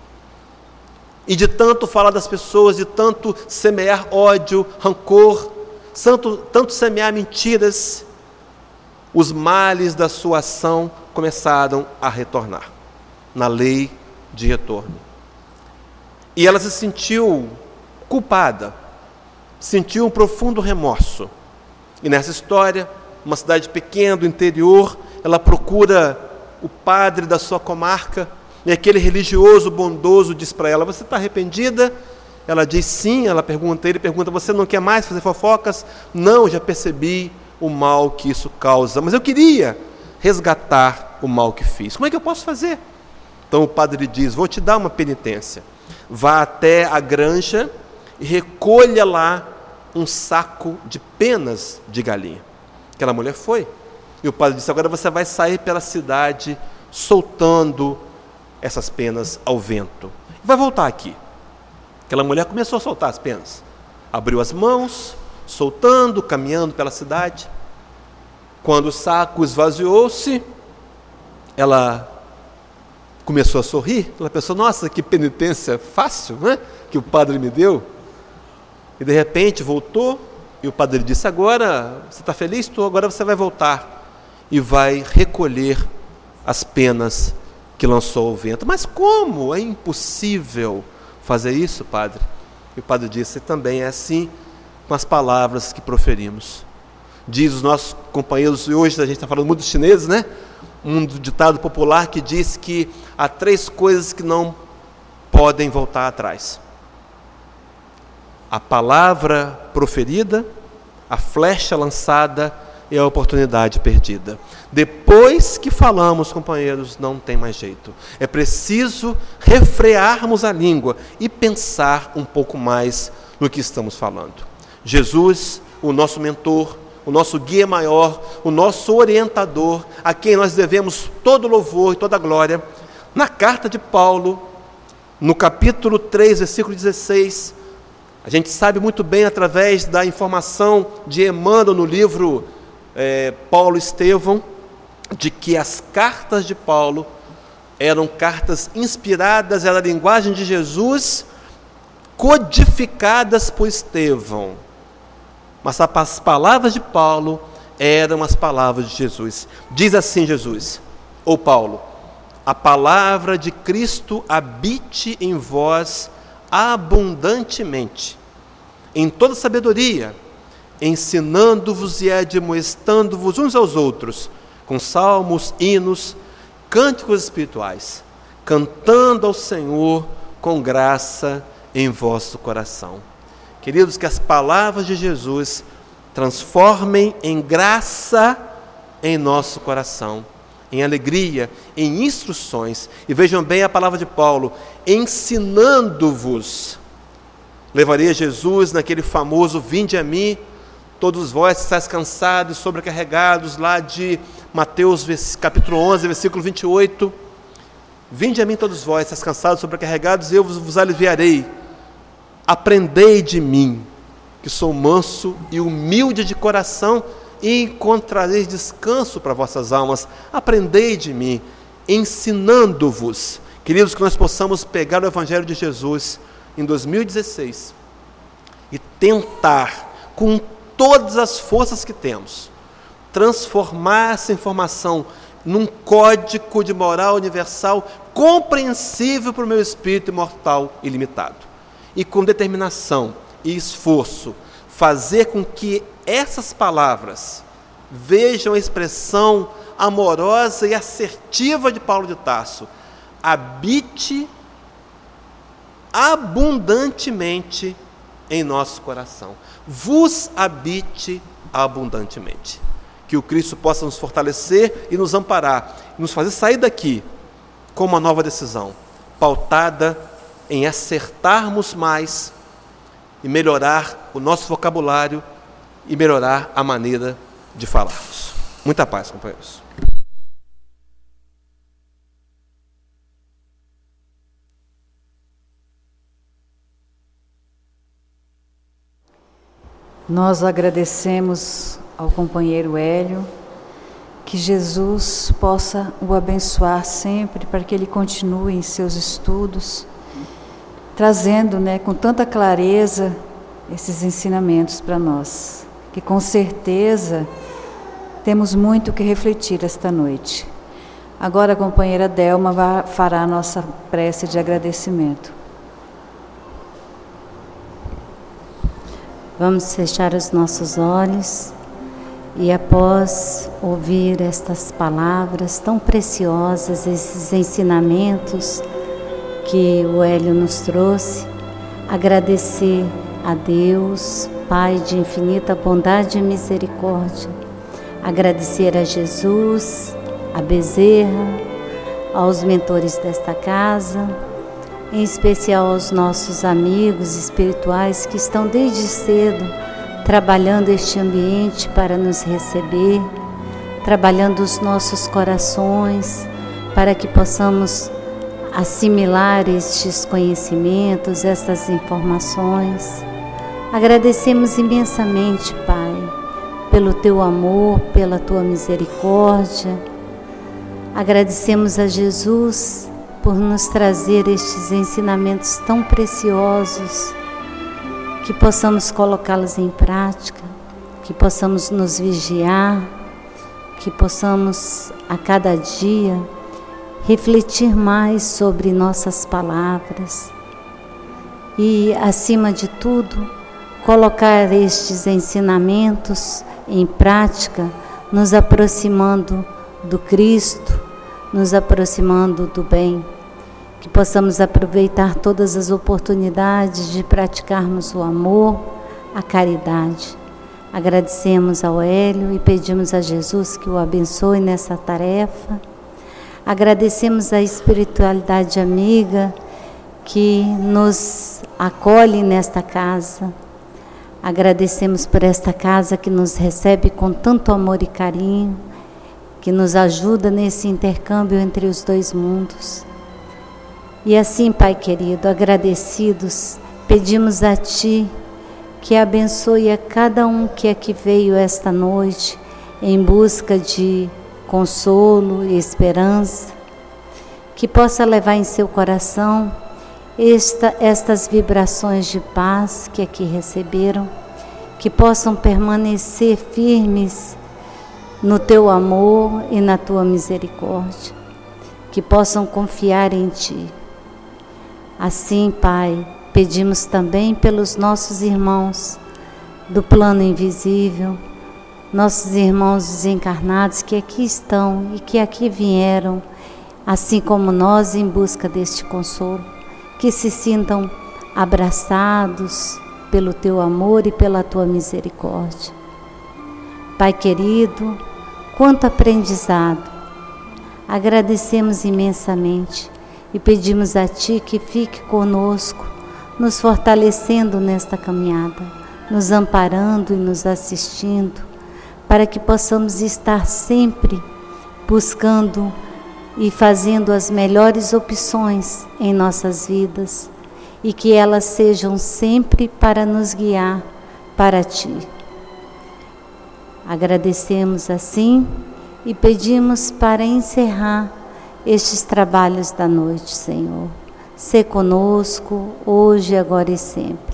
E de tanto falar das pessoas, de tanto semear ódio, rancor, tanto, tanto semear mentiras, os males da sua ação começaram a retornar, na lei de retorno. E ela se sentiu culpada, sentiu um profundo remorso. E nessa história, uma cidade pequena do interior, ela procura o padre da sua comarca, e aquele religioso bondoso diz para ela: você está arrependida? Ela diz sim. Ela pergunta, ele pergunta: você não quer mais fazer fofocas? Não, já percebi o mal que isso causa, mas eu queria resgatar o mal que fiz. Como é que eu posso fazer? Então o padre diz: vou te dar uma penitência. Vá até a granja e recolha lá um saco de penas de galinha. Aquela mulher foi. E o padre disse: agora você vai sair pela cidade soltando essas penas ao vento. E vai voltar aqui. Aquela mulher começou a soltar as penas. Abriu as mãos, soltando, caminhando pela cidade. Quando o saco esvaziou-se, ela começou a sorrir. Ela pensou: nossa, que penitência fácil, né? Que o padre me deu. E de repente voltou, e o padre disse: agora, você está feliz? Estou. Agora você vai voltar e vai recolher as penas que lançou ao vento. Mas como? É impossível fazer isso, padre. E o padre disse: também é assim com as palavras que proferimos. Diz os nossos companheiros, e hoje a gente está falando muito dos chineses, né? Um ditado popular que diz que há três coisas que não podem voltar atrás: a palavra proferida, a flecha lançada e a oportunidade perdida. Depois que falamos, companheiros, não tem mais jeito. É preciso refrearmos a língua e pensar um pouco mais no que estamos falando. Jesus, o nosso mentor, o nosso guia maior, o nosso orientador, a quem nós devemos todo louvor e toda glória, na carta de Paulo, no capítulo três, versículo dezesseis, a gente sabe muito bem, através da informação de Emmanuel no livro é, Paulo Estevão, de que as cartas de Paulo eram cartas inspiradas, era a linguagem de Jesus, codificadas por Estevão. Mas as palavras de Paulo eram as palavras de Jesus. Diz assim Jesus, ou Paulo: a palavra de Cristo habite em vós abundantemente, em toda sabedoria, ensinando-vos e admoestando-vos uns aos outros, com salmos, hinos, cânticos espirituais, cantando ao Senhor com graça em vosso coração. Queridos, que as palavras de Jesus transformem em graça em nosso coração, em alegria, em instruções. E vejam bem a palavra de Paulo: ensinando-vos. Levaria Jesus naquele famoso vinde a mim, todos vós que estáis cansados e sobrecarregados, lá de Mateus capítulo onze, versículo vinte e oito. Vinde a mim todos vós que estáis cansados e sobrecarregados, e eu vos, vos aliviarei. Aprendei de mim, que sou manso e humilde de coração, e encontrareis descanso para vossas almas. Aprendei de mim, ensinando-vos. Queridos, que nós possamos pegar o Evangelho de Jesus em dois mil e dezesseis e tentar, com todas as forças que temos, transformar essa informação num código de moral universal compreensível para o meu espírito imortal e limitado. E com determinação e esforço, fazer com que essas palavras vejam a expressão amorosa e assertiva de Paulo de Tarso: habite abundantemente em nosso coração. Vos habite abundantemente. Que o Cristo possa nos fortalecer e nos amparar, e nos fazer sair daqui com uma nova decisão, pautada em acertarmos mais e melhorar o nosso vocabulário e melhorar a maneira de falarmos. Muita paz, companheiros. Nós agradecemos ao companheiro Hélio, que Jesus possa o abençoar sempre, para que ele continue em seus estudos, trazendo, né, com tanta clareza esses ensinamentos para nós, que com certeza temos muito que refletir esta noite. Agora a companheira Delma vai, fará a nossa prece de agradecimento. Vamos fechar os nossos olhos e, após ouvir estas palavras tão preciosas, esses ensinamentos que o Hélio nos trouxe, agradecer a Deus, Pai de infinita bondade e misericórdia, agradecer a Jesus, a Bezerra, aos mentores desta casa, em especial aos nossos amigos espirituais que estão desde cedo trabalhando este ambiente para nos receber, trabalhando os nossos corações para que possamos assimilar estes conhecimentos, estas informações. Agradecemos imensamente, Pai, pelo Teu amor, pela Tua misericórdia. Agradecemos a Jesus por nos trazer estes ensinamentos tão preciosos, que possamos colocá-los em prática, que possamos nos vigiar, que possamos a cada dia refletir mais sobre nossas palavras e, acima de tudo, colocar estes ensinamentos em prática, nos aproximando do Cristo, nos aproximando do bem, que possamos aproveitar todas as oportunidades de praticarmos o amor, a caridade. Agradecemos ao Hélio e pedimos a Jesus que o abençoe nessa tarefa. Agradecemos a espiritualidade amiga que nos acolhe nesta casa. Agradecemos por esta casa que nos recebe com tanto amor e carinho, que nos ajuda nesse intercâmbio entre os dois mundos. E assim, Pai querido, agradecidos, pedimos a Ti que abençoe a cada um que aqui veio esta noite em busca de consolo e esperança, que possa levar em seu coração esta, estas vibrações de paz que aqui receberam, que possam permanecer firmes no Teu amor e na Tua misericórdia, que possam confiar em Ti. Assim, Pai, pedimos também pelos nossos irmãos do plano invisível, nossos irmãos desencarnados que aqui estão e que aqui vieram, assim como nós, em busca deste consolo, que se sintam abraçados pelo Teu amor e pela Tua misericórdia. Pai querido, quanto aprendizado! Agradecemos imensamente e pedimos a Ti que fique conosco, nos fortalecendo nesta caminhada, nos amparando e nos assistindo, para que possamos estar sempre buscando e fazendo as melhores opções em nossas vidas e que elas sejam sempre para nos guiar para Ti. Agradecemos assim e pedimos para encerrar estes trabalhos da noite, Senhor. Sê conosco, hoje, agora e sempre.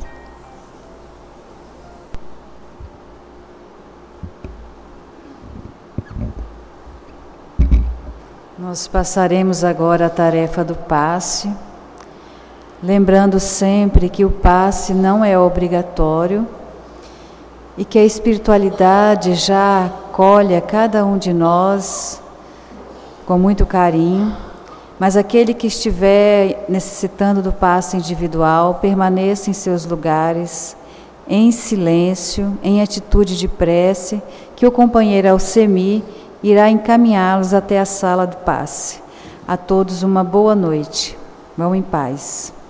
Nós passaremos agora a tarefa do passe, lembrando sempre que o passe não é obrigatório e que a espiritualidade já acolhe a cada um de nós com muito carinho, mas aquele que estiver necessitando do passe individual, permaneça em seus lugares, em silêncio, em atitude de prece, que o companheiro Alcemi irá encaminhá-los até a sala do passe. A todos uma boa noite. Vão em paz.